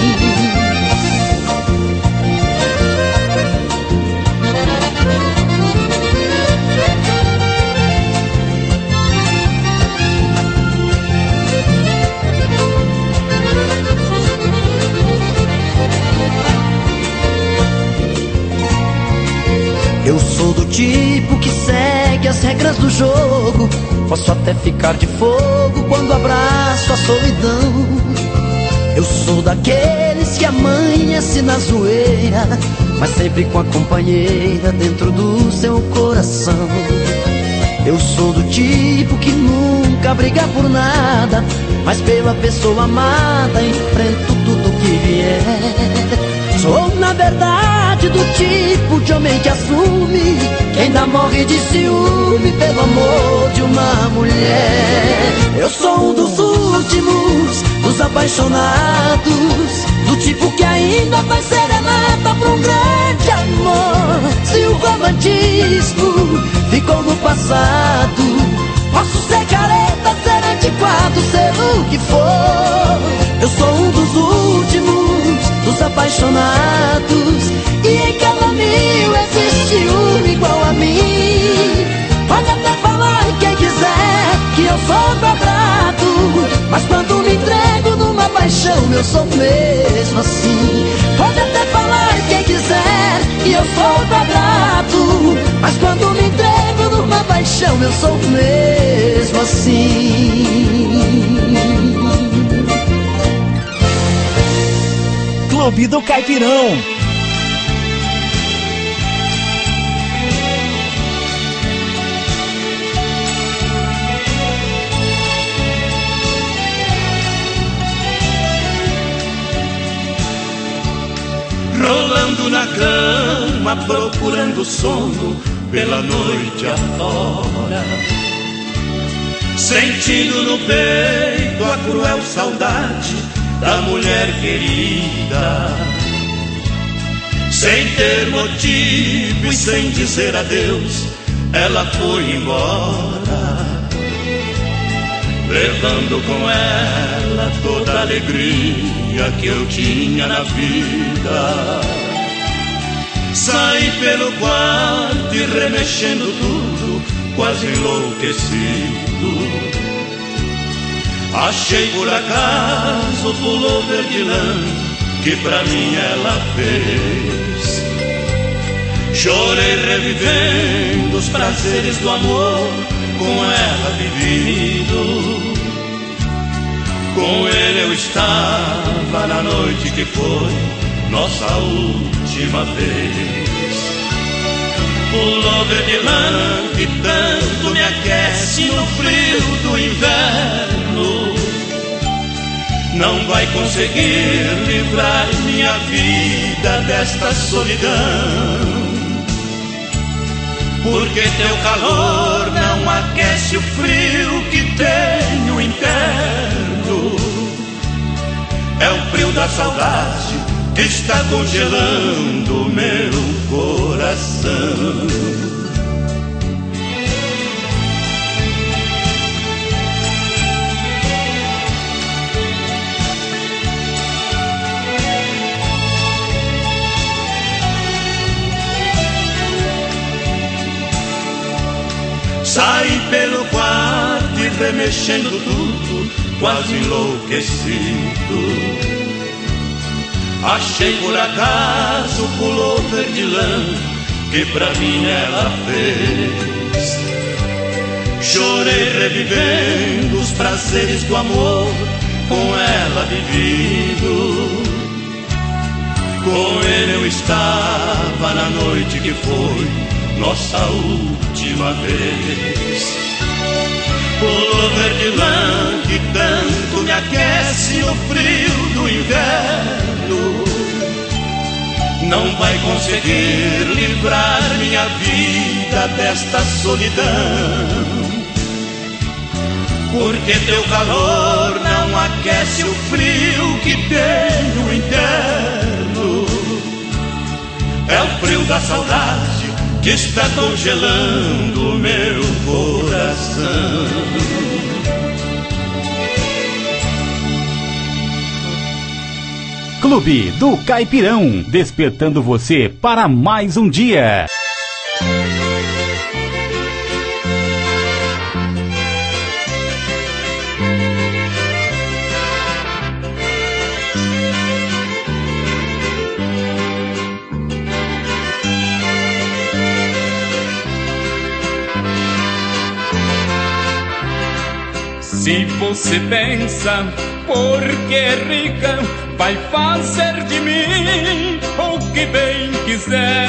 Eu sou do tipo que segue as regras do jogo, posso até ficar de fogo quando abraço a solidão. Eu sou daqueles que amanhece na zoeira, mas sempre com a companheira dentro do seu coração. Eu sou do tipo que nunca briga por nada, mas pela pessoa amada enfrento tudo que vier. Sou na verdade do tipo de homem que assume, que ainda morre de ciúme pelo amor de uma mulher. Eu sou um dos últimos, dos apaixonados, do tipo que ainda faz serenata pra um grande amor. Se o romantismo ficou no passado, posso ser careta, ser antiquado, ser o que for. Eu sou um dos últimos, dos apaixonados, e em cada mil existe um igual a mim. Pode até falar quem quiser que eu sou quadrado, mas quando me entrego numa paixão eu sou mesmo assim. Pode até falar quem quiser que eu sou quadrado, mas quando me entrego numa paixão eu sou mesmo assim. Clube do Caipirão. Rolando na cama, procurando sono pela noite afora, sentindo no peito a cruel saudade da mulher querida. Sem ter motivo e sem dizer adeus, ela foi embora, levando com ela toda a alegria que eu tinha na vida. Saí pelo quarto e remexendo tudo, quase enlouquecido, achei por acaso o pullover de lã que pra mim ela fez. Chorei revivendo os prazeres do amor com ela vivido. Com ele eu estava na noite que foi nossa última vez. Pullover de lã que tanto me aquece no frio do inverno, não vai conseguir livrar minha vida desta solidão, porque teu calor não aquece o frio que tenho interno. É o frio da saudade que está congelando meu coração. Saí pelo quarto e remexendo tudo, quase enlouquecido. Achei por acaso o pullover de lã que pra mim ela fez. Chorei revivendo os prazeres do amor com ela vivido. Com ele eu estava na noite que foi nossa última vez. Pullover de lã que tanto me aquece no frio do inverno não vai conseguir livrar minha vida desta solidão, porque teu calor não aquece o frio que tem no inverno. É o frio da saudade que está congelando o meu coração. Clube do Caipirão, despertando você para mais um dia. Se você pensa, porque é rica, vai fazer de mim o que bem quiser.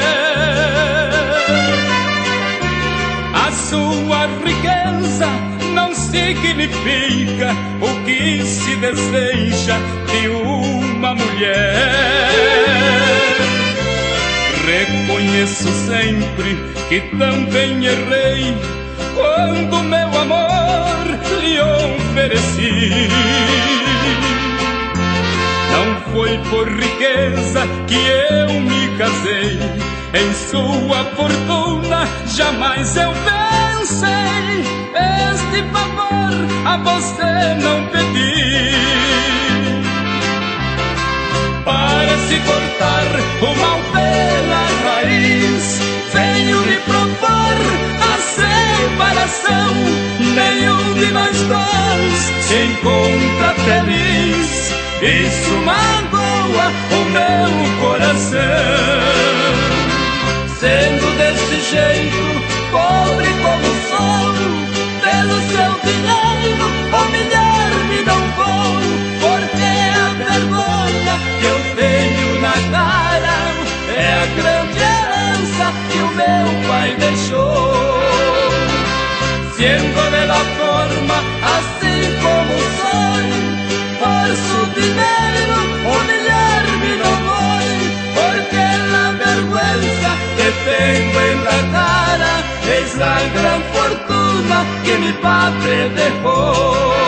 A sua riqueza não significa o que se deseja de uma mulher. Reconheço sempre que também errei quando meu amor lhe ofereci. Não foi por riqueza que eu me casei, em sua fortuna jamais eu pensei. Este favor a você não pedi, para se cortar o mal pela raiz, venho lhe propor a separação. Nenhum de nós dois se encontra feliz, isso magoa o meu coração. Sendo desse jeito, pobre como sou, pelo seu dinheiro humilhar-me não vou, porque a vergonha que eu tenho na cara é a grande herança que o meu pai deixou. Siendo de la forma assim como sou, por su dinheiro humilhar-me não vou, porque la vergüenza que tengo en la cara es la gran fortuna que mi padre dejó.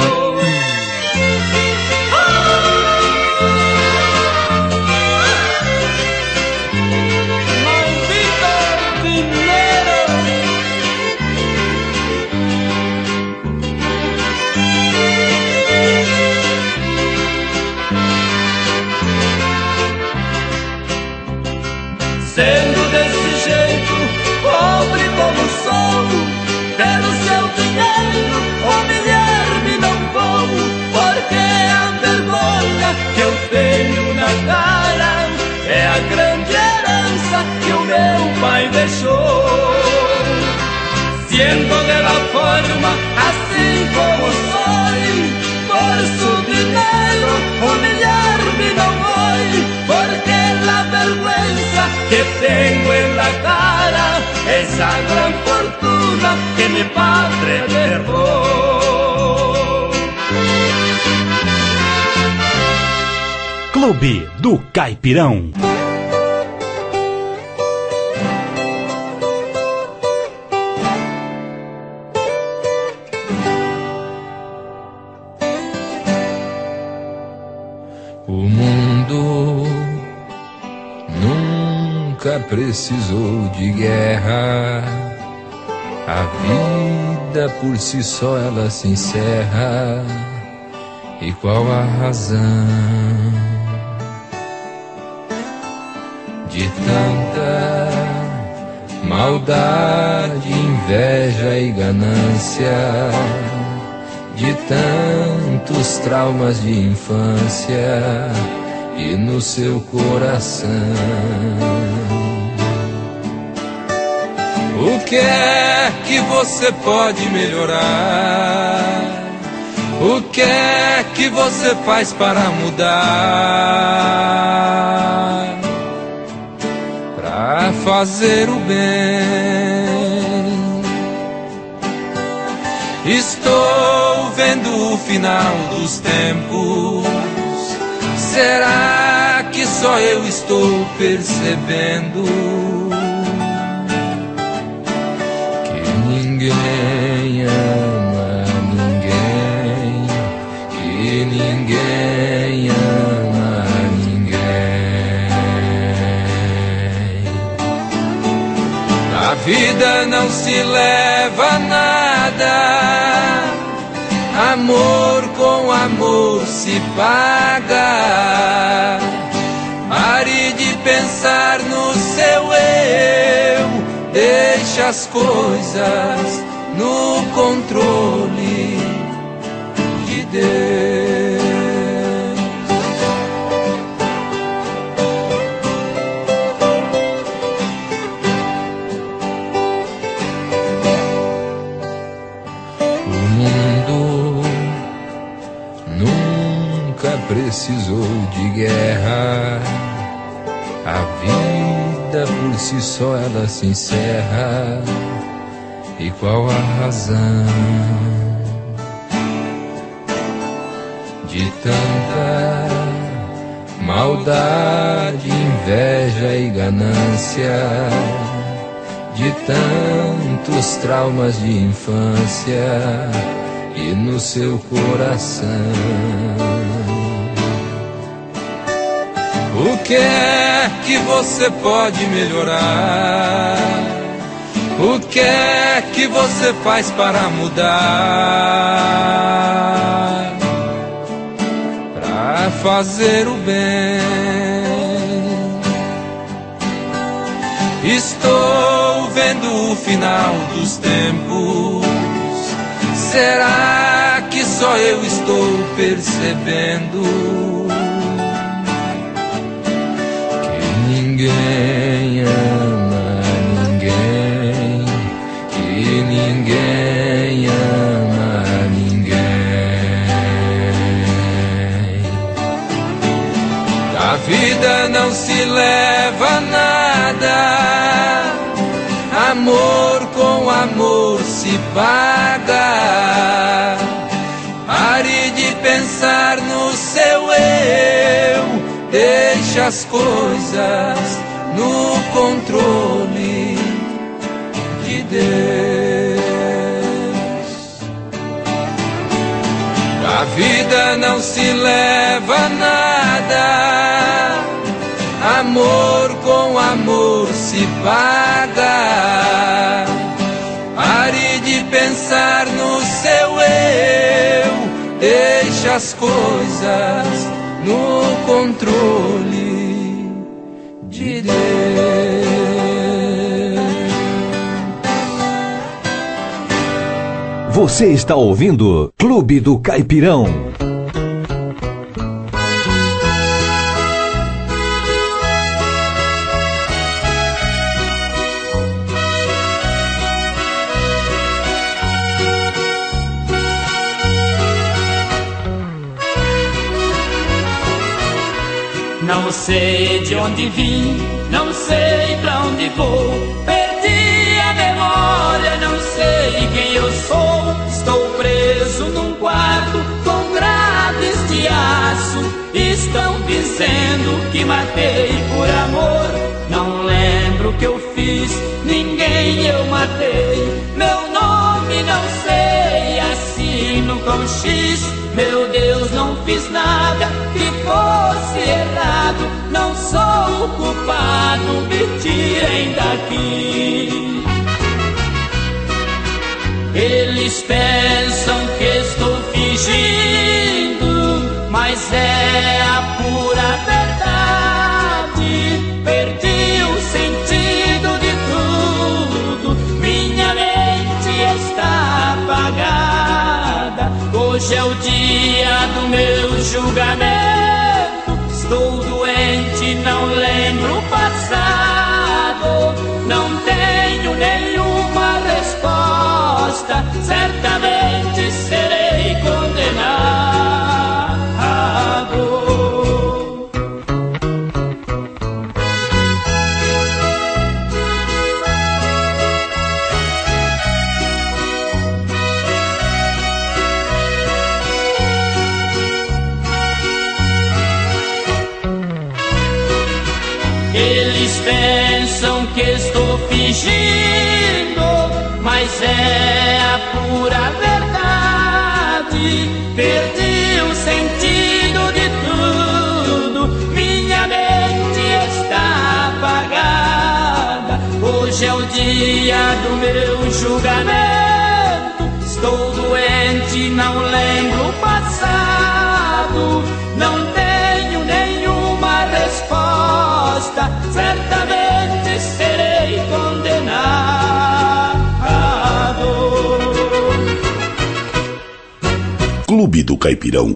Sendo desse jeito, pobre como sou, pelo seu dinheiro humilhar-me não vou, porque a vergonha que eu tenho na cara é a grande herança que o meu pai deixou. Siendo de la forma assim como sou, por su dinheiro humilhar-me não vou, porque la vergüenza que tengo en la cara, esa gran fortuna que mi padre dejó. Clube do Caipirão. O mundo nunca precisou de guerra, a vida por si só ela se encerra. E qual a razão de tanta maldade, inveja e ganância, de tantos traumas de infância e no seu coração? O que é que você pode melhorar? O que é que você faz para mudar? Para fazer o bem. Estou vendo o final dos tempos. Será que só eu estou percebendo que ninguém ama ninguém, que ninguém ama ninguém? A vida não se leva a nada, amor com amor se paga. Pare de pensar no seu eu, deixa as coisas no controle de Deus. O mundo nunca precisou de guerra. A vida por si só ela se encerra. E qual a razão de tanta maldade, inveja e ganância, de tantos traumas de infância e no seu coração? O que é que você pode melhorar? O que é que você faz para mudar? Para fazer o bem. Estou vendo o final dos tempos. Será que só eu estou percebendo ninguém ama ninguém, que ninguém ama ninguém? A vida não se leva a nada, amor com amor se paga. Pare de pensar no seu eu, deixa as coisas no controle de Deus. A vida não se leva a nada, amor com amor se paga. Pare de pensar no seu eu, deixa as coisas no controle de Deus. Você está ouvindo Clube do Caipirão. Não sei de onde vim, não sei pra onde vou. Perdi a memória, não sei quem eu sou. Estou preso num quarto com grades de aço. Estão dizendo que matei por amor. Não lembro o que eu fiz, ninguém eu matei. Meu nome não sei, assino com X. Meu Deus, não fiz nada que fosse errado. Não sou o culpado, me tirem daqui. Eles pensam que estou fingindo, mas é a pura verdade. Perdi o sentido de tudo, minha mente está apagada. Hoje é o dia do meu julgamento. Estou doente, não lembro o passado. Não tenho nenhum Eles pensam que estou fingindo, mas é a pura verdade. Perdi o sentido de tudo, minha mente está apagada. Hoje é o dia do meu julgamento. Estou doente, não lembro o passado. Não tenho nenhuma resposta, certamente serei condenado. Clube do Caipirão.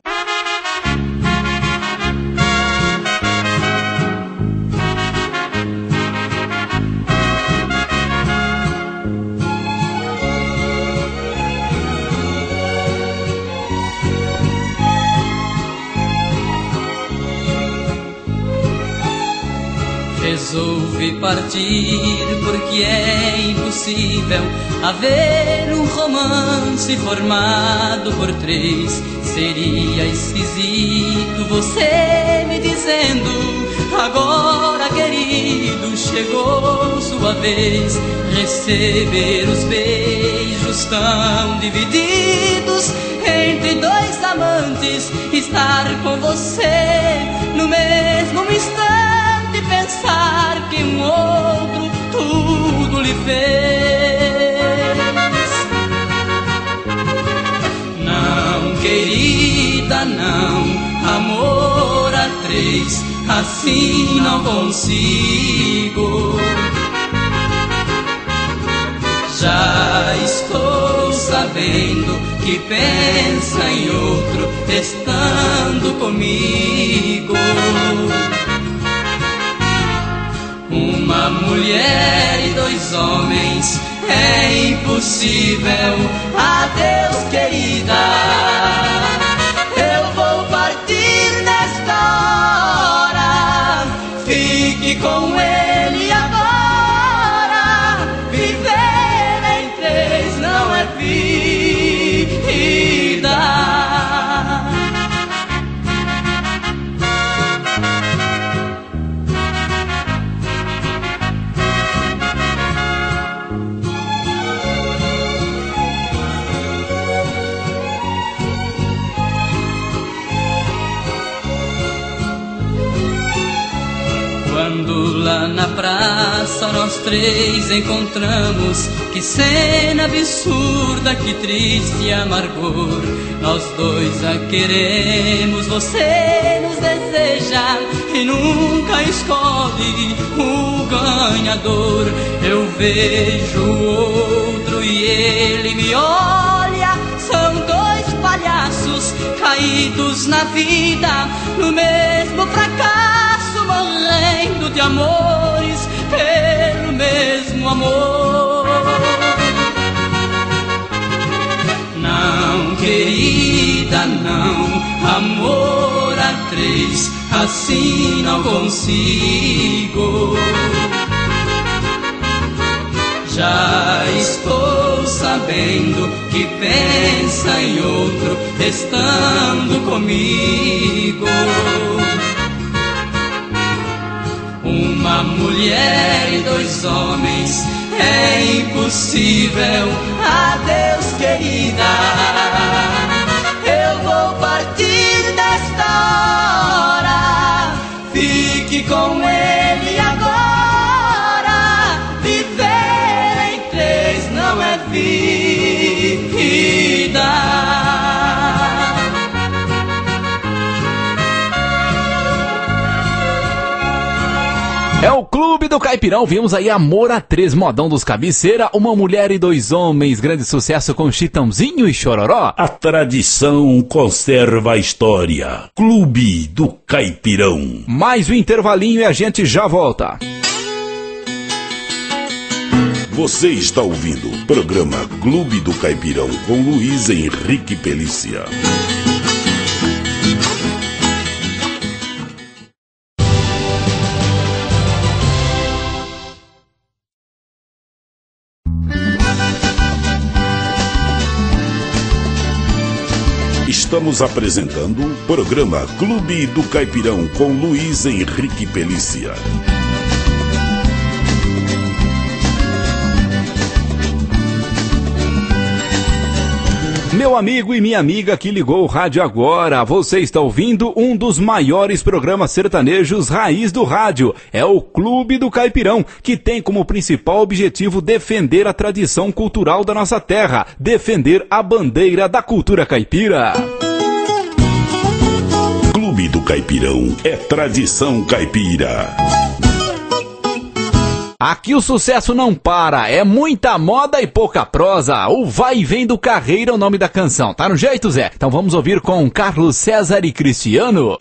Resolvi partir porque é impossível haver um romance formado por três. Seria esquisito você me dizendo: agora, querido, chegou sua vez. Receber os beijos tão divididos entre dois amantes, estar com você no mesmo instante, pensar que um outro tudo lhe fez. Não, querida, não, amor a três, assim não consigo. Já estou sabendo que pensa em outro, estando comigo. Uma mulher e dois homens é impossível. Adeus, querida, eu vou partir nesta hora. Fique com ele agora. Viver em três não é vida. Quando lá na praça nós três encontramos, que cena absurda, que triste amargor. Nós dois a queremos, você nos deseja e nunca escolhe o ganhador. Eu vejo o outro e ele me olha. São dois palhaços caídos na vida, no mesmo fracasso, morrendo de amores pelo mesmo amor. Não, querida, não, amor a três, assim não consigo. Já estou sabendo que pensa em outro, estando comigo. Uma mulher e dois homens é impossível. Adeus, querida, eu vou partir nesta hora. Fique com ele agora. Viver em três não é vida. É o Clube do Caipirão, vimos aí Amor a Três, modão dos Cabeceira, Uma Mulher e Dois Homens, grande sucesso com Chitãozinho e Chororó. A tradição conserva a história. Clube do Caipirão. Mais um intervalinho e a gente já volta. Você está ouvindo o programa Clube do Caipirão com Luiz Henrique Pelícia. Estamos apresentando o programa Clube do Caipirão com Luiz Henrique Pelícia. Meu amigo e minha amiga que ligou o rádio agora, você está ouvindo um dos maiores programas sertanejos raiz do rádio. É o Clube do Caipirão, que tem como principal objetivo defender a tradição cultural da nossa terra, defender a bandeira da cultura caipira. Clube do Caipirão é tradição caipira. Aqui o sucesso não para, é muita moda e pouca prosa. O Vai e Vem do Carreira é o nome da canção. Tá no jeito, Zé? Então vamos ouvir com Carlos César e Cristiano.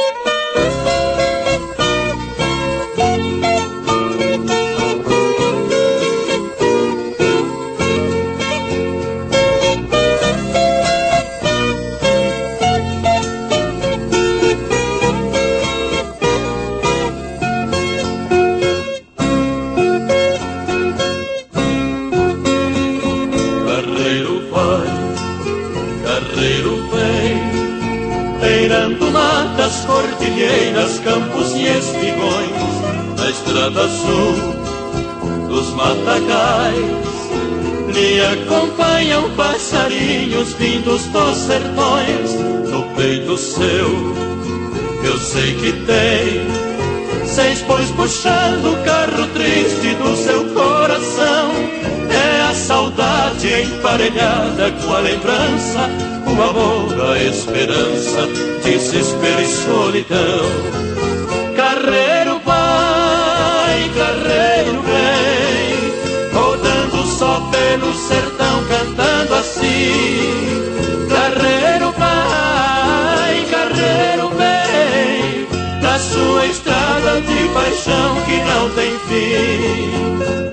Cordilheiras, campos e espigões, na estrada azul dos matagais, lhe acompanham passarinhos vindos dos sertões. No peito seu, eu sei que tem seis bois puxando o carro triste do seu coração. É a saudade emparelhada com a lembrança, o amor, a esperança, desespero e solidão. Carreiro vai, carreiro vem, rodando só pelo sertão, cantando assim. Carreiro vai, carreiro vem, na sua estrada de paixão que não tem fim.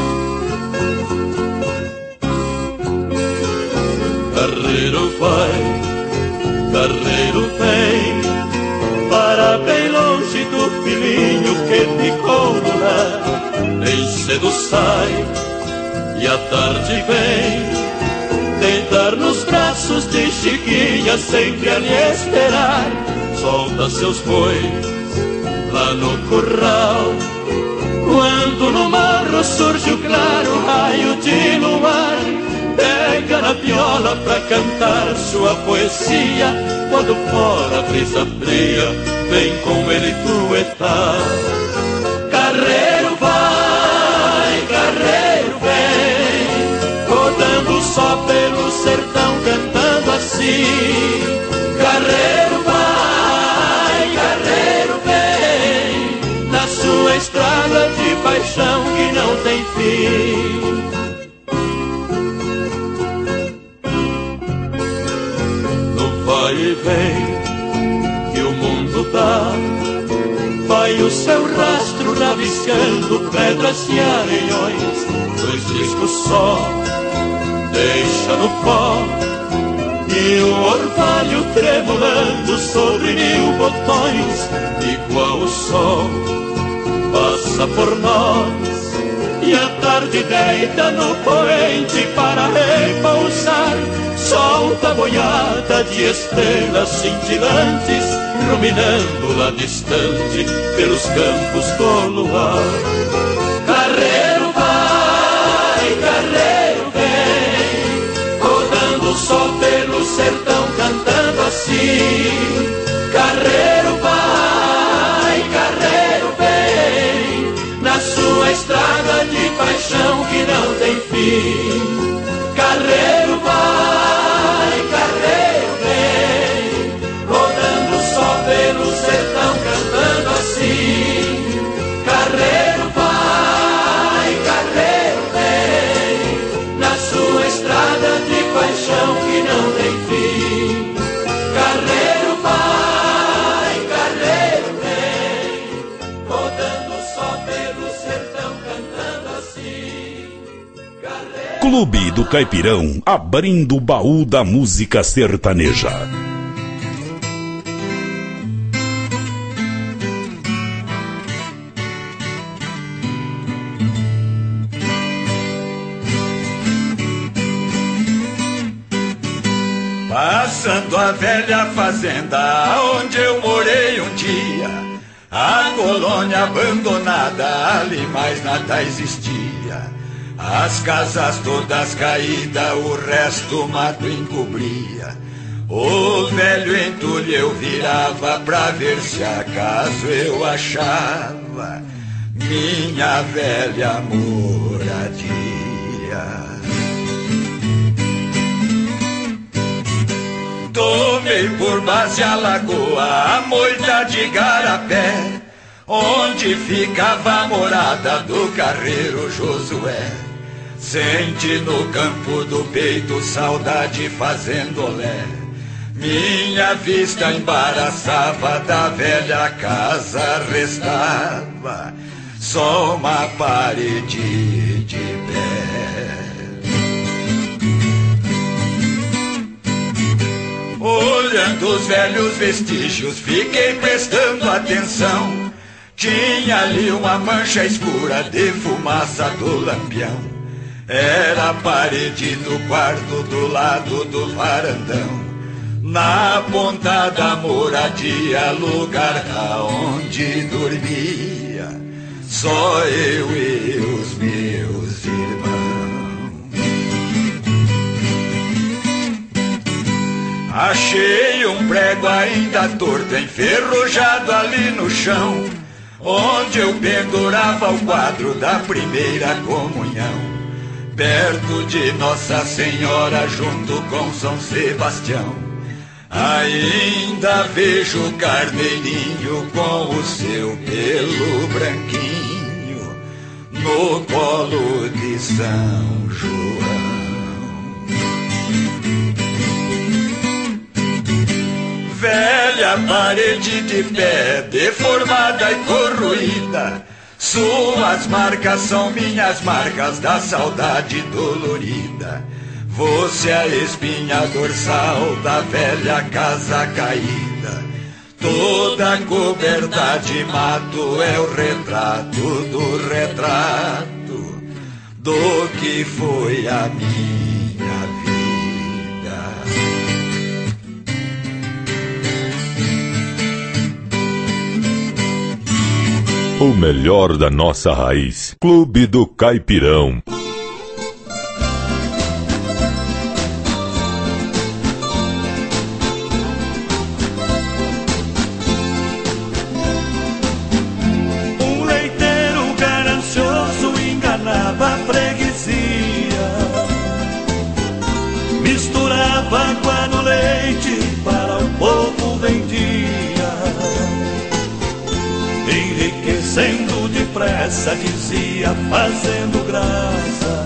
Carreiro vai, carreiro vem, para bem longe do filhinho que ficou no lar. Bem cedo sai e à tarde vem, deitar nos braços de Chiquinha, sempre a lhe esperar. Solta seus bois lá no curral, quando no morro surge o claro raio de luar. Pega na viola pra cantar sua poesia, quando fora a brisa fria vem com ele duetar. Carreiro vai, carreiro vem, rodando só pelo sertão, cantando assim. Carreiro vai, carreiro vem, na sua estrada de paixão que não tem fim. Vai e vem, que o mundo dá, vai o seu rastro rabiscando pedras e areiões. Dois discos só, deixa no pó, e o orvalho tremulando sobre mil botões. Igual o sol, passa por nós, e a tarde deita no poente para repousar. Solta a boiada de estrelas cintilantes, ruminando lá distante pelos campos do luar. Carreiro vai, carreiro vem, rodando só pelo sertão, cantando assim. Carreiro vai, carreiro vem, na sua estrada de paixão que não tem fim. Carreiro vai, carreiro vem, rodando só pelo sertão, cantando assim. Carreiro vai, carreiro vem, na sua estrada de paixão que não tem fim. Carreiro vai, carreiro vem, rodando só pelo sertão, cantando assim. Carreiro... Clube do Caipirão, abrindo o baú da música sertaneja. Passando a velha fazenda onde eu morei um dia, a colônia abandonada ali mais nada existia. As casas todas caídas, o resto mato encobria. O velho entulho eu virava pra ver se acaso eu achava minha velha moradia. Tomei por base a lagoa, a moita de Garapé, onde ficava a morada do carreiro Josué. Sente no campo do peito saudade fazendo olé. Minha vista embaraçava, da velha casa restava só uma parede de pé. Olhando os velhos vestígios, fiquei prestando atenção. Tinha ali uma mancha escura de fumaça do lampião. Era a parede do quarto do lado do varandão. Na ponta da moradia, lugar aonde dormia só eu e os meus irmãos. Achei um prego ainda torto, enferrujado ali no chão, onde eu pendurava o quadro da primeira comunhão. Perto de Nossa Senhora, junto com São Sebastião, ainda vejo o carneirinho com o seu pelo branquinho no colo de São João. Velha parede de pé, deformada e corroída, suas marcas são minhas marcas da saudade dolorida. Você é a espinha dorsal da velha casa caída, toda coberta de mato é o retrato do retrato do que foi a minha vida. O melhor da nossa raiz. Clube do Caipirão. Um leiteiro ganancioso enganava a freguesia, misturava água no leite para o povo vendia, enriquecendo depressa, dizia, fazendo graça.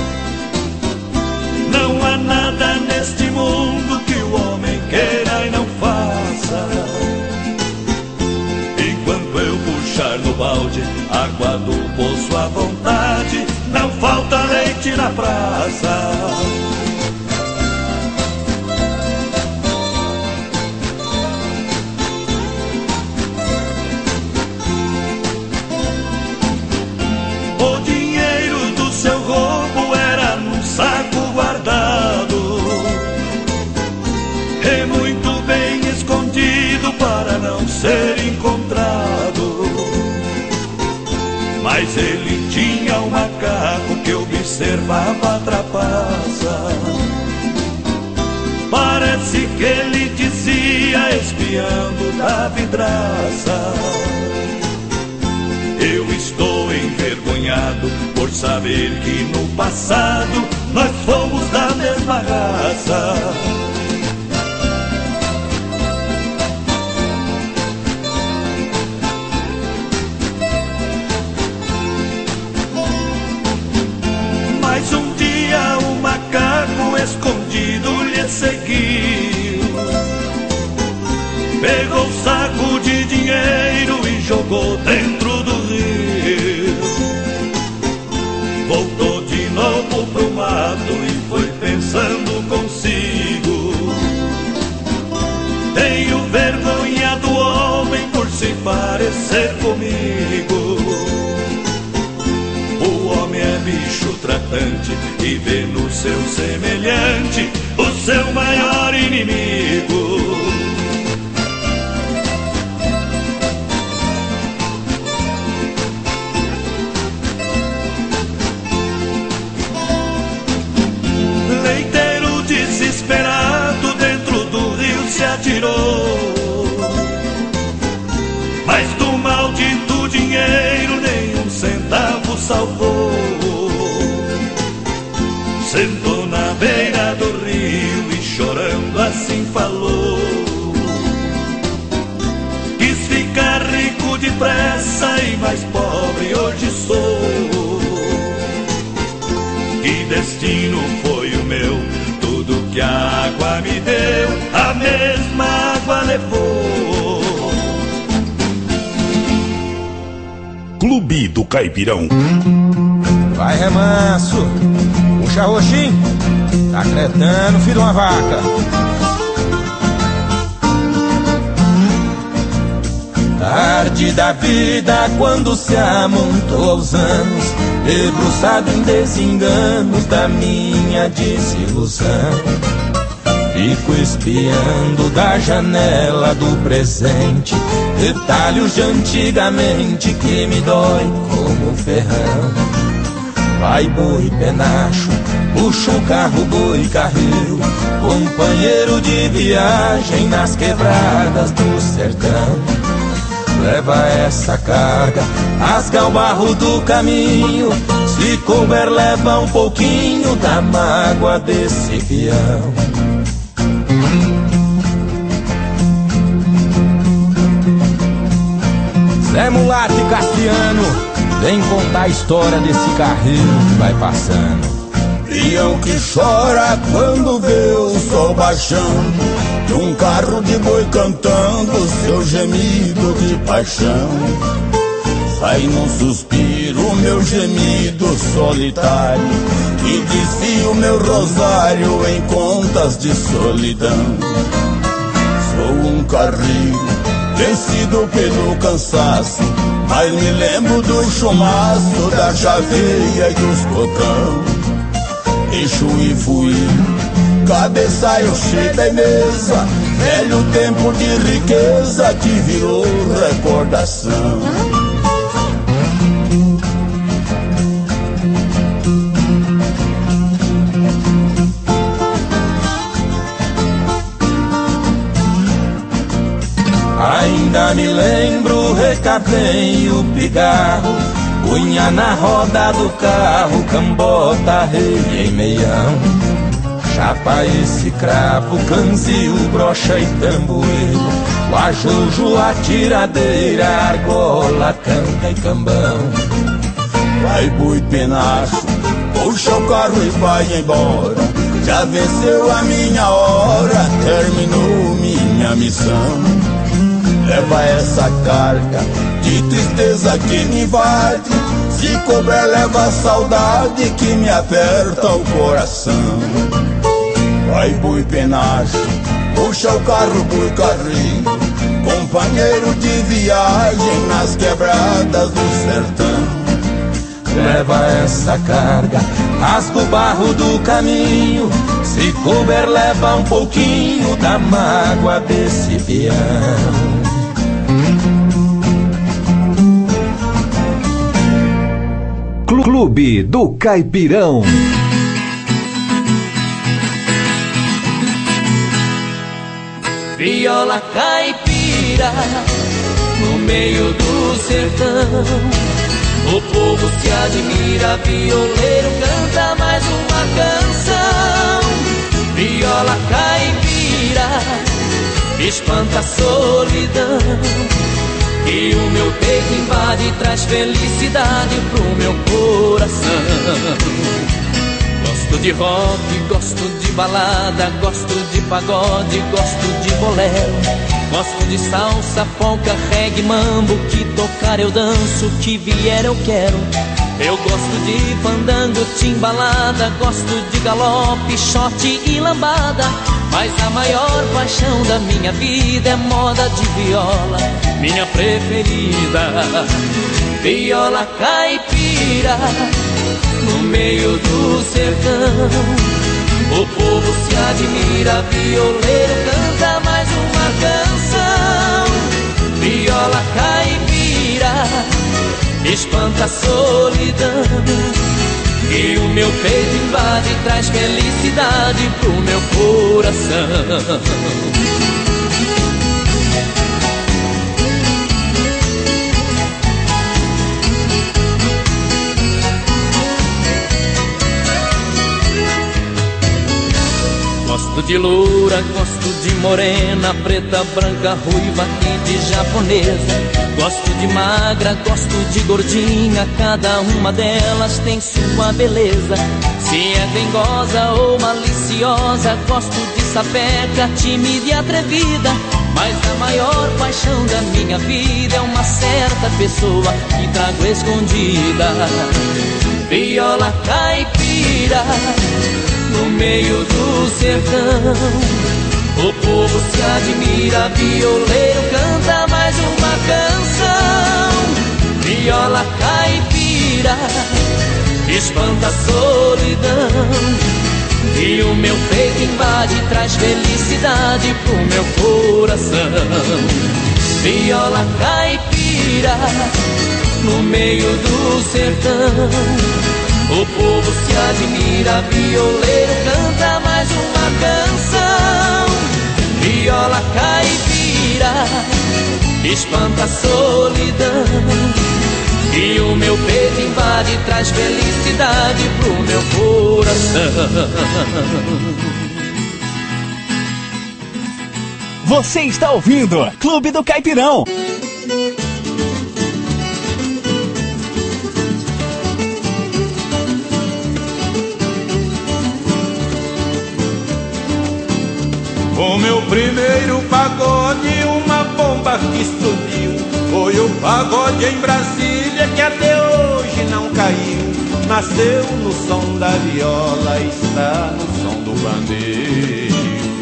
Não há nada neste mundo que o homem queira e não faça. Enquanto eu puxar no balde água do poço à vontade, não falta leite na praça. Seu roubo era num saco guardado e muito bem escondido para não ser encontrado. Mas ele tinha um macaco que observava a trapaça. Parece que ele dizia, espiando da vidraça: eu estou envergonhado por saber que no passado nós fomos da mesma raça. Mas um dia o macaco escondido lhe seguiu, pegou o saco de dinheiro e jogou dentro do rio. Voltou de novo pro mato e foi pensando consigo: tenho vergonha do homem por se parecer comigo. O homem é bicho tratante e vê no seu semelhante o seu maior inimigo. maldito dinheiro nem um centavo salvou. Sentou na beira do rio e chorando assim falou: quis ficar rico depressa e mais pobre hoje sou. Que destino foi o meu? Tudo que a água me deu, a mesma água levou. Clube do Caipirão. Vai, remanso, puxa roxinho, tá cretando, filho de uma vaca. Tarde da vida quando se amontou os anos, debruçado em desenganos da minha desilusão. Fico espiando da janela do presente detalhes de antigamente que me dói como um ferrão. Vai boi penacho, puxa o carro boi carreiro, companheiro de viagem nas quebradas do sertão. Leva essa carga, rasga o barro do caminho, se couber leva um pouquinho da mágoa desse peão. Zé Mulato e Cassiano, vem contar a história desse carreiro que vai passando. Peão que chora quando vê o sol baixando, de um carro de boi cantando seu gemido de paixão. Sai num suspiro meu gemido solitário, e desfio meu rosário em contas de solidão. Sou um carreiro vencido pelo cansaço, mas me lembro do chumaço, da chaveia e dos cotão. Eixo e fui, cabeçalho cheio da mesa, velho tempo de riqueza que virou recordação. Ainda me lembro, recadei o pigarro, punha na roda do carro, cambota, rei em meião. Chapa esse cravo, canzil, brocha e tamboeiro, guajuju, atiradeira, argola, canta e cambão. Vai boi penacho, puxa o carro e vai embora, já venceu a minha hora, terminou minha missão. Leva essa carga de tristeza que me invade, se couber leva a saudade que me aperta o coração. Vai boi penacho, puxa o carro boi carrinho, companheiro de viagem nas quebradas do sertão. Leva essa carga, rasga o barro do caminho, se couber leva um pouquinho da mágoa desse peão. Clube do Caipirão. Viola caipira no meio do sertão, o povo se admira, violeiro canta mais uma canção. Viola caipira espanta a solidão, que o meu peito invade e traz felicidade pro meu coração. Gosto de rock, gosto de balada, gosto de pagode, gosto de bolero, gosto de salsa, polca, reggae, mambo, que tocar eu danço, que vier eu quero. Eu gosto de fandango, timbalada, gosto de galope, shot e lambada, mas a maior paixão da minha vida é moda de viola, minha preferida. Viola caipira no meio do sertão, o povo se admira, violeiro canta mais uma canção. Viola caipira espanta a solidão, que o meu peito invade e traz felicidade pro meu coração. de loura, gosto de morena, preta, branca, ruiva e de japonesa. Gosto de magra, gosto de gordinha, cada uma delas tem sua beleza. Se é dengosa ou maliciosa, gosto de sapeca, tímida e atrevida. Mas a maior paixão da minha vida é uma certa pessoa que trago escondida. Viola caipira, no meio do sertão, o povo se admira, violeiro canta mais uma canção. Viola caipira, espanta a solidão, e o meu peito invade, traz felicidade pro meu coração. Viola caipira, no meio do sertão, o povo se admira, violeiro canta mais uma canção. Viola caipira, espanta a solidão, e o meu peito invade, traz felicidade pro meu coração. Você está ouvindo Clube do Caipirão. O meu primeiro pagode, uma bomba que explodiu, foi o pagode em Brasília que até hoje não caiu. Nasceu no som da viola, está no som do bandeiro.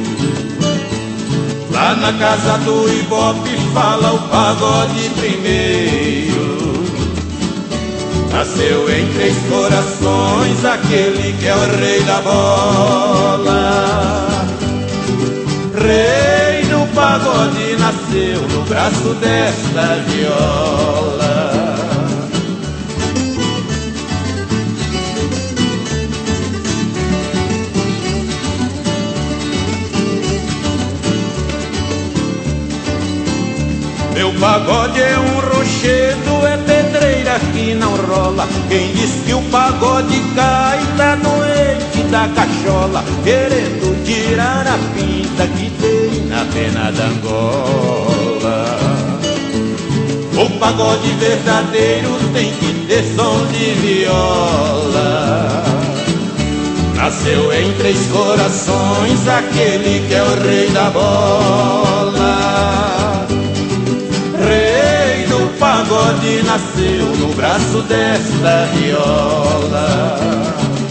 Lá na casa do Ibope fala o pagode primeiro. Nasceu em Três Corações aquele que é o rei da bola. Rei do pagode nasceu no braço desta viola. Meu pagode é um rochedo, é pedreira que não rola. Quem diz que o pagode cai tá doente da cachola, querendo tirar a pinta que tem na pena da Angola. O pagode verdadeiro tem que ter som de viola. Nasceu em Três Corações aquele que é o rei da bola. Rei do pagode nasceu no braço desta viola.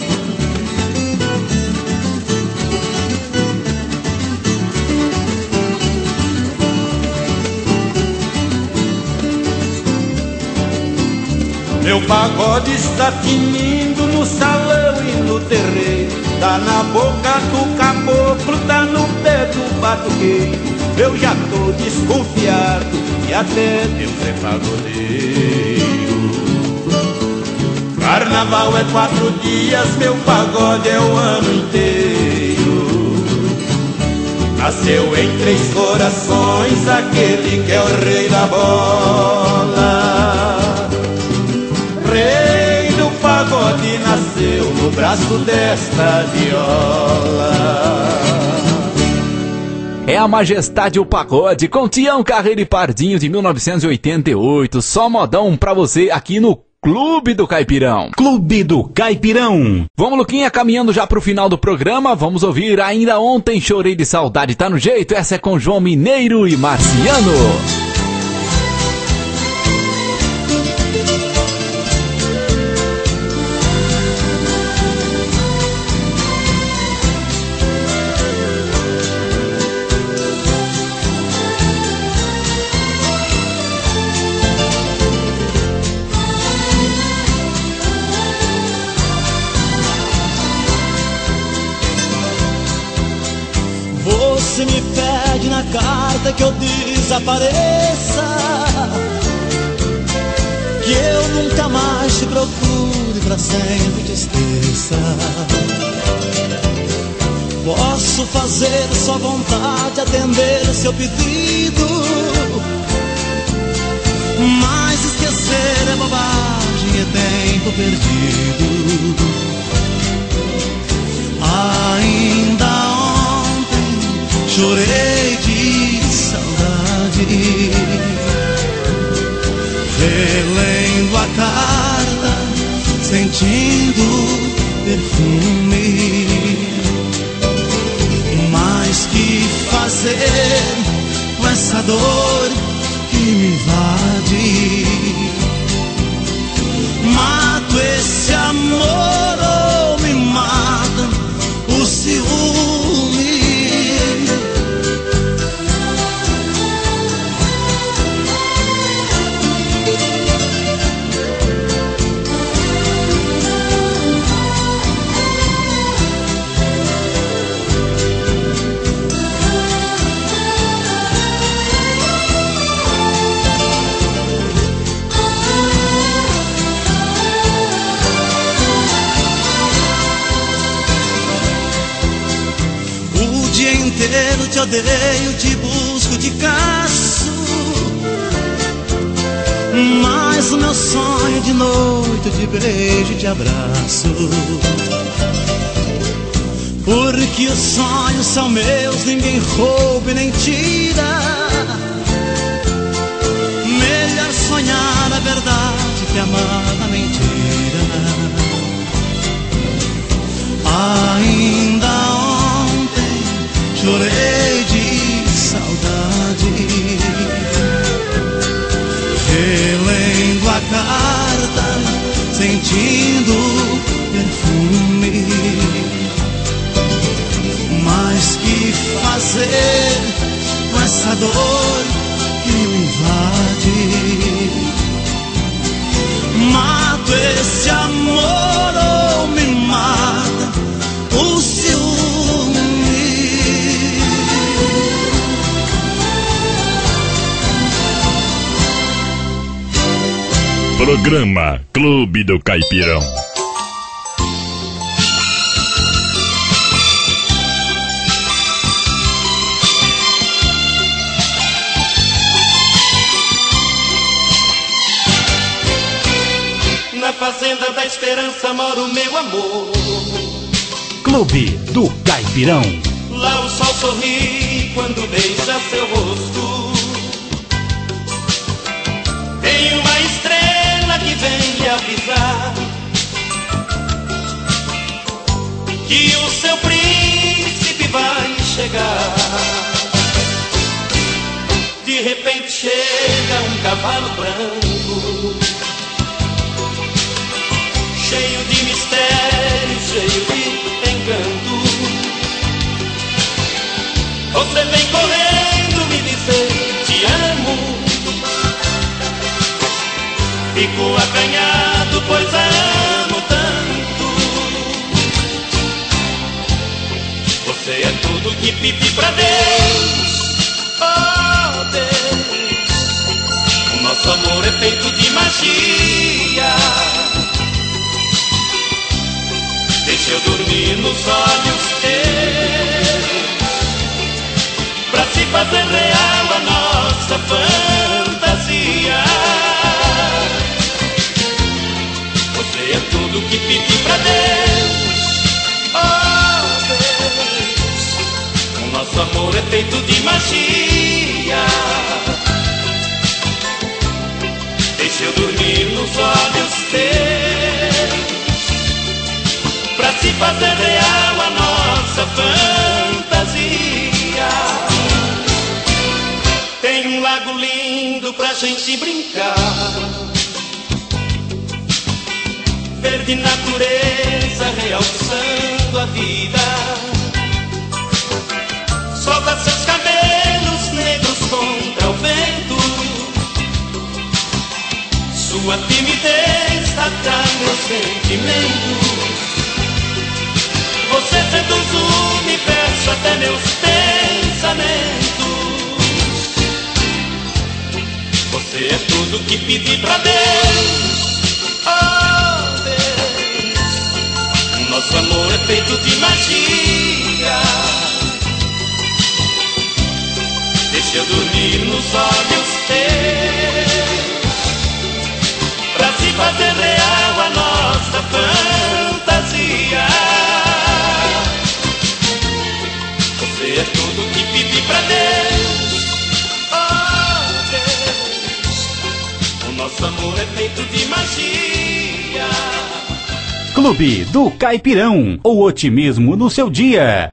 Meu pagode está tinindo no salão e no terreiro, tá na boca do caboclo, tá no pé do batuqueiro. Eu já tô desconfiado e até Deus é pagodeiro. Carnaval é quatro dias, meu pagode é o ano inteiro. Nasceu em Três Corações aquele que é o rei da bola. Rei do pagode nasceu no braço desta viola. É a Majestade o Pagode com Tião Carreiro e Pardinho de mil novecentos e oitenta e oito. Só modão pra você aqui no Clube do Caipirão. Clube do Caipirão. Vamos, Luquinha, caminhando já pro final do programa. Vamos ouvir Ainda Ontem Chorei de Saudade, tá no jeito? Essa é com João Mineiro e Marciano. Você me pede na carta que eu desapareça, que eu nunca mais te procure, pra sempre te esqueça. Posso fazer sua vontade, atender o seu pedido, mas esquecer é bobagem, é tempo perdido. Ainda chorei de saudade, relendo a carta, sentindo perfume. Mas que fazer com essa dor que me invade? Mato esse amor ou me mata o ciúme? Eu te odeio, te busco, te caço, mas o meu sonho de noite, de beijo e de abraço. Porque os sonhos são meus, ninguém rouba e nem tira. Melhor sonhar a verdade que amar a mentira. Ainda ontem chorei de saudade, relendo a carta, sentindo perfume. Mas que fazer com essa dor que me invade? Mato esse amor ou me mata o ciúme? Programa Clube do Caipirão. Na fazenda da esperança mora o meu amor. Clube do Caipirão. Lá o sol sorri quando beija seu rosto. Tem uma estrela que vem lhe avisar que o seu príncipe vai chegar. De repente chega um cavalo branco, cheio de mistério, cheio de encanto. Você vem correndo me dizer te amo. Fico acanhado, pois a amo tanto. Você é tudo que pedi pra Deus. Oh Deus, o nosso amor é feito de magia. Deixa eu dormir nos olhos teus, pra se fazer real a nossa fantasia. Você é tudo que pedi pra Deus. Oh Deus, o nosso amor é feito de magia. Deixa eu dormir nos olhos teus, pra se fazer real a nossa fantasia. Tem um lago lindo pra gente brincar, verde natureza realçando a vida. Solta seus cabelos negros contra o vento, sua timidez atrai meus sentimentos. Você seduz o universo até meus pensamentos. Você é tudo que pedi pra Deus. Oh Deus, o nosso amor é feito de magia. Deixa eu dormir nos olhos teus, pra se fazer real a nossa fantasia. Você é tudo que pedi amor é feito de magia. Clube do Caipirão, o otimismo no seu dia.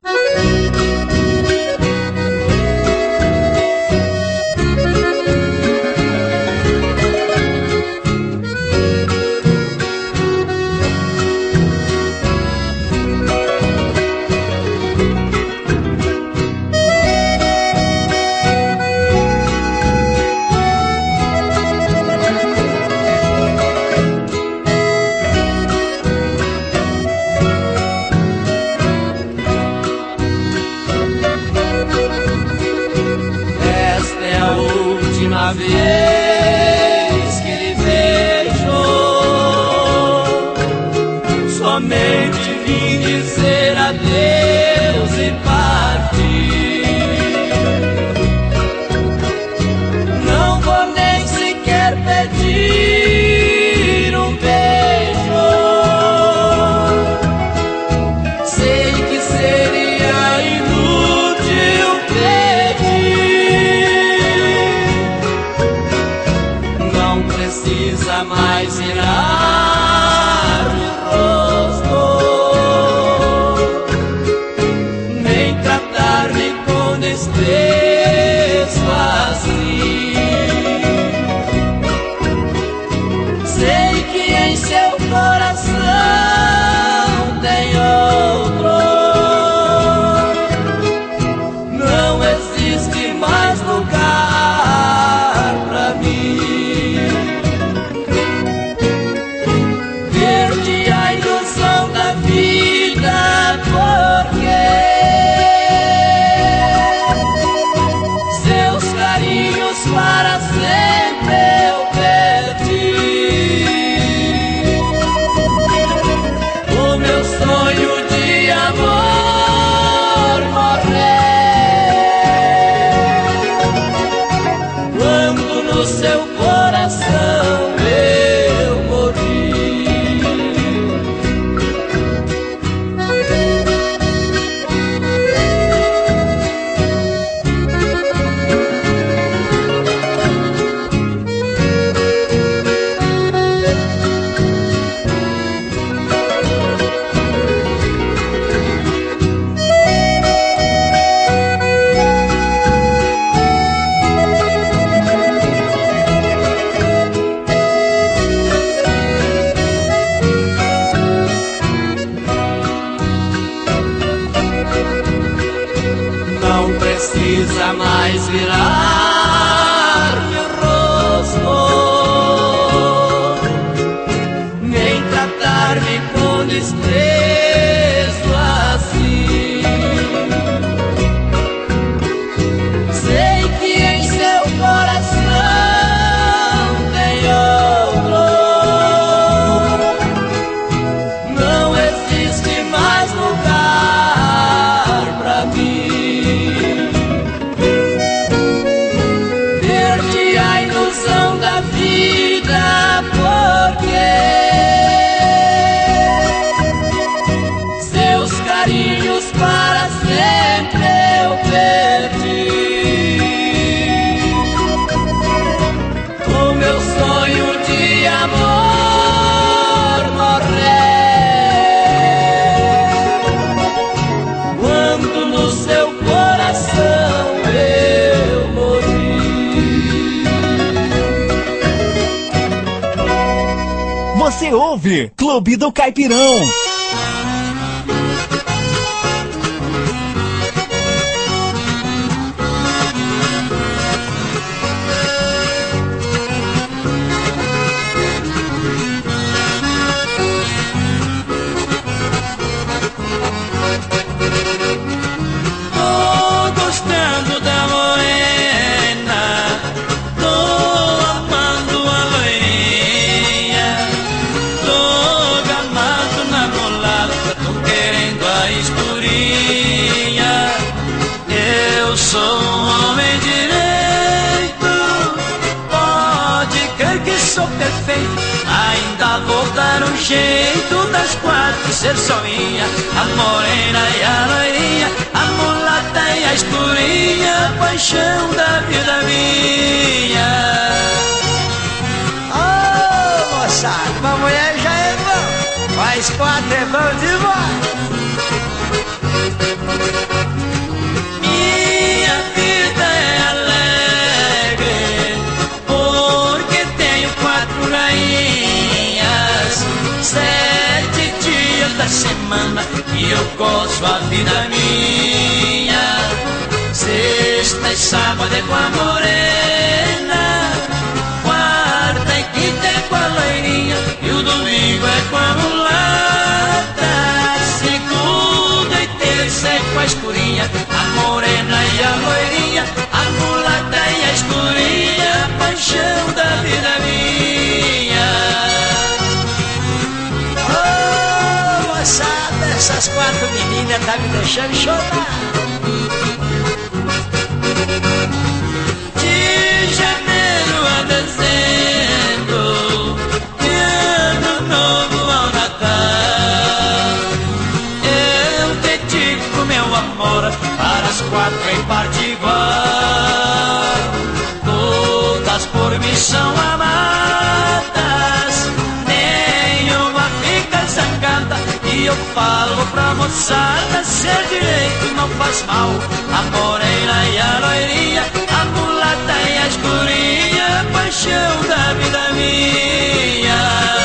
Vez que lhe vejo, somente vim dizer adeus e partir. Não vou nem sequer pedir um beijo. Sei que seria inútil precisa mais virar-me o rosto, nem tratar-me com desprezo assim. Sei que em seu coração tem outro, não existe mais lugar pra mim. Para sempre eu perdi o meu sonho de amor morrer quando no seu coração eu morri. Precisa mais virar meu rosto, nem tratar-me com desprezo assim. Sei que em seu coração tem outro, não existe mais lugar pra mim. Porque seus carinhos para sempre eu perdi. O meu sonho de amor morrer quando no seu coração eu morri. Você ouve Clube do Caipirão. Ainda vou dar um jeito das quatro ser só minha, a morena e a loirinha, a mulata e a escurinha, a paixão da vida minha. Ah! moçada, uma mulher já é bom, mas quatro é bom demais. Minha vida é alegre, porque tenho quatro rainhas, sete dias da semana que eu gozo a vida minha. Sexta e sábado é com a morena, quarta e quinta é com a loirinha, e o domingo é com a mulata. Segunda e terça é com a escurinha, a morena e a loirinha, a mulata e a escurinha, a paixão da vida minha. Ô, moçada, essas quatro meninas tá me deixando chorar. De janeiro a dezembro, de ano novo ao Natal, eu dedico meu amor para as quatro em parte igual. Todas por mim são amadas, nenhuma fica zangada, e eu falo pra moçada, ser direito não faz mal. A morena e a loirinha, a mulata e a escurinha, a paixão da vida minha.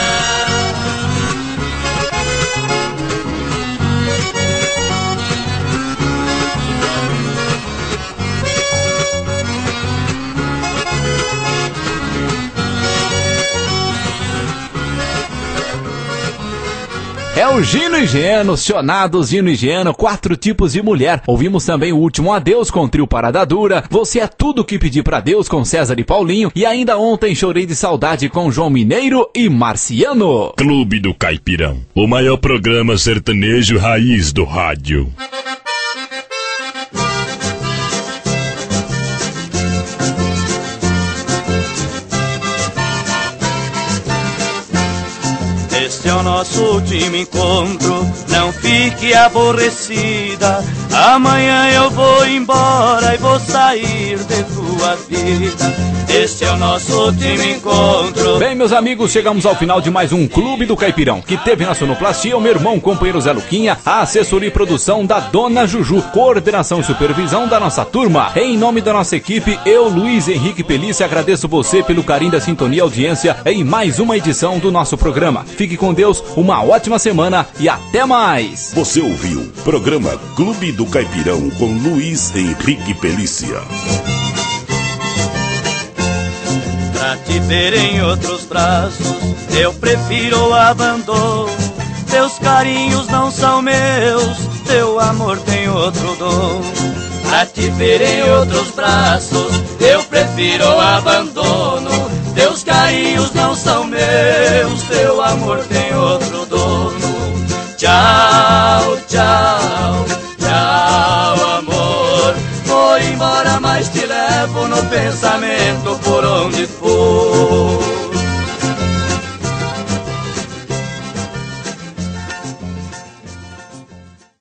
É o Gino e Geno, Cionados, Gino e Geno, quatro tipos de mulher. Ouvimos também o Último Adeus com o trio Parada Dura, Você é Tudo Que Pedi Pra Deus com César e Paulinho, e ainda ontem Chorei de Saudade com João Mineiro e Marciano. Clube do Caipirão, o maior programa sertanejo raiz do rádio. Este é o nosso último encontro, não fique aborrecida. Amanhã eu vou embora e vou sair de tua vida. Este é o nosso último encontro. Bem, meus amigos, chegamos ao final de mais um Clube do Caipirão, que teve na sonoplastia o meu irmão, companheiro Zé Luquinha, a assessoria e produção da Dona Juju, coordenação e supervisão da nossa turma. Em nome da nossa equipe, eu, Luiz Henrique Pelícia, agradeço você pelo carinho da sintonia e audiência em mais uma edição do nosso programa. Fique com Deus, uma ótima semana e até mais. Você ouviu programa Clube do Caipirão com Luiz Henrique Pelícia. Pra te ver em outros braços, eu prefiro o abandono. Teus carinhos não são meus, teu amor tem outro dom. Pra te ver em outros braços, eu prefiro o abandono. Teus carinhos não são meus, teu amor tem outro dono. Tchau, tchau, tchau, amor. Vou embora, mas te levo no pensamento por onde for.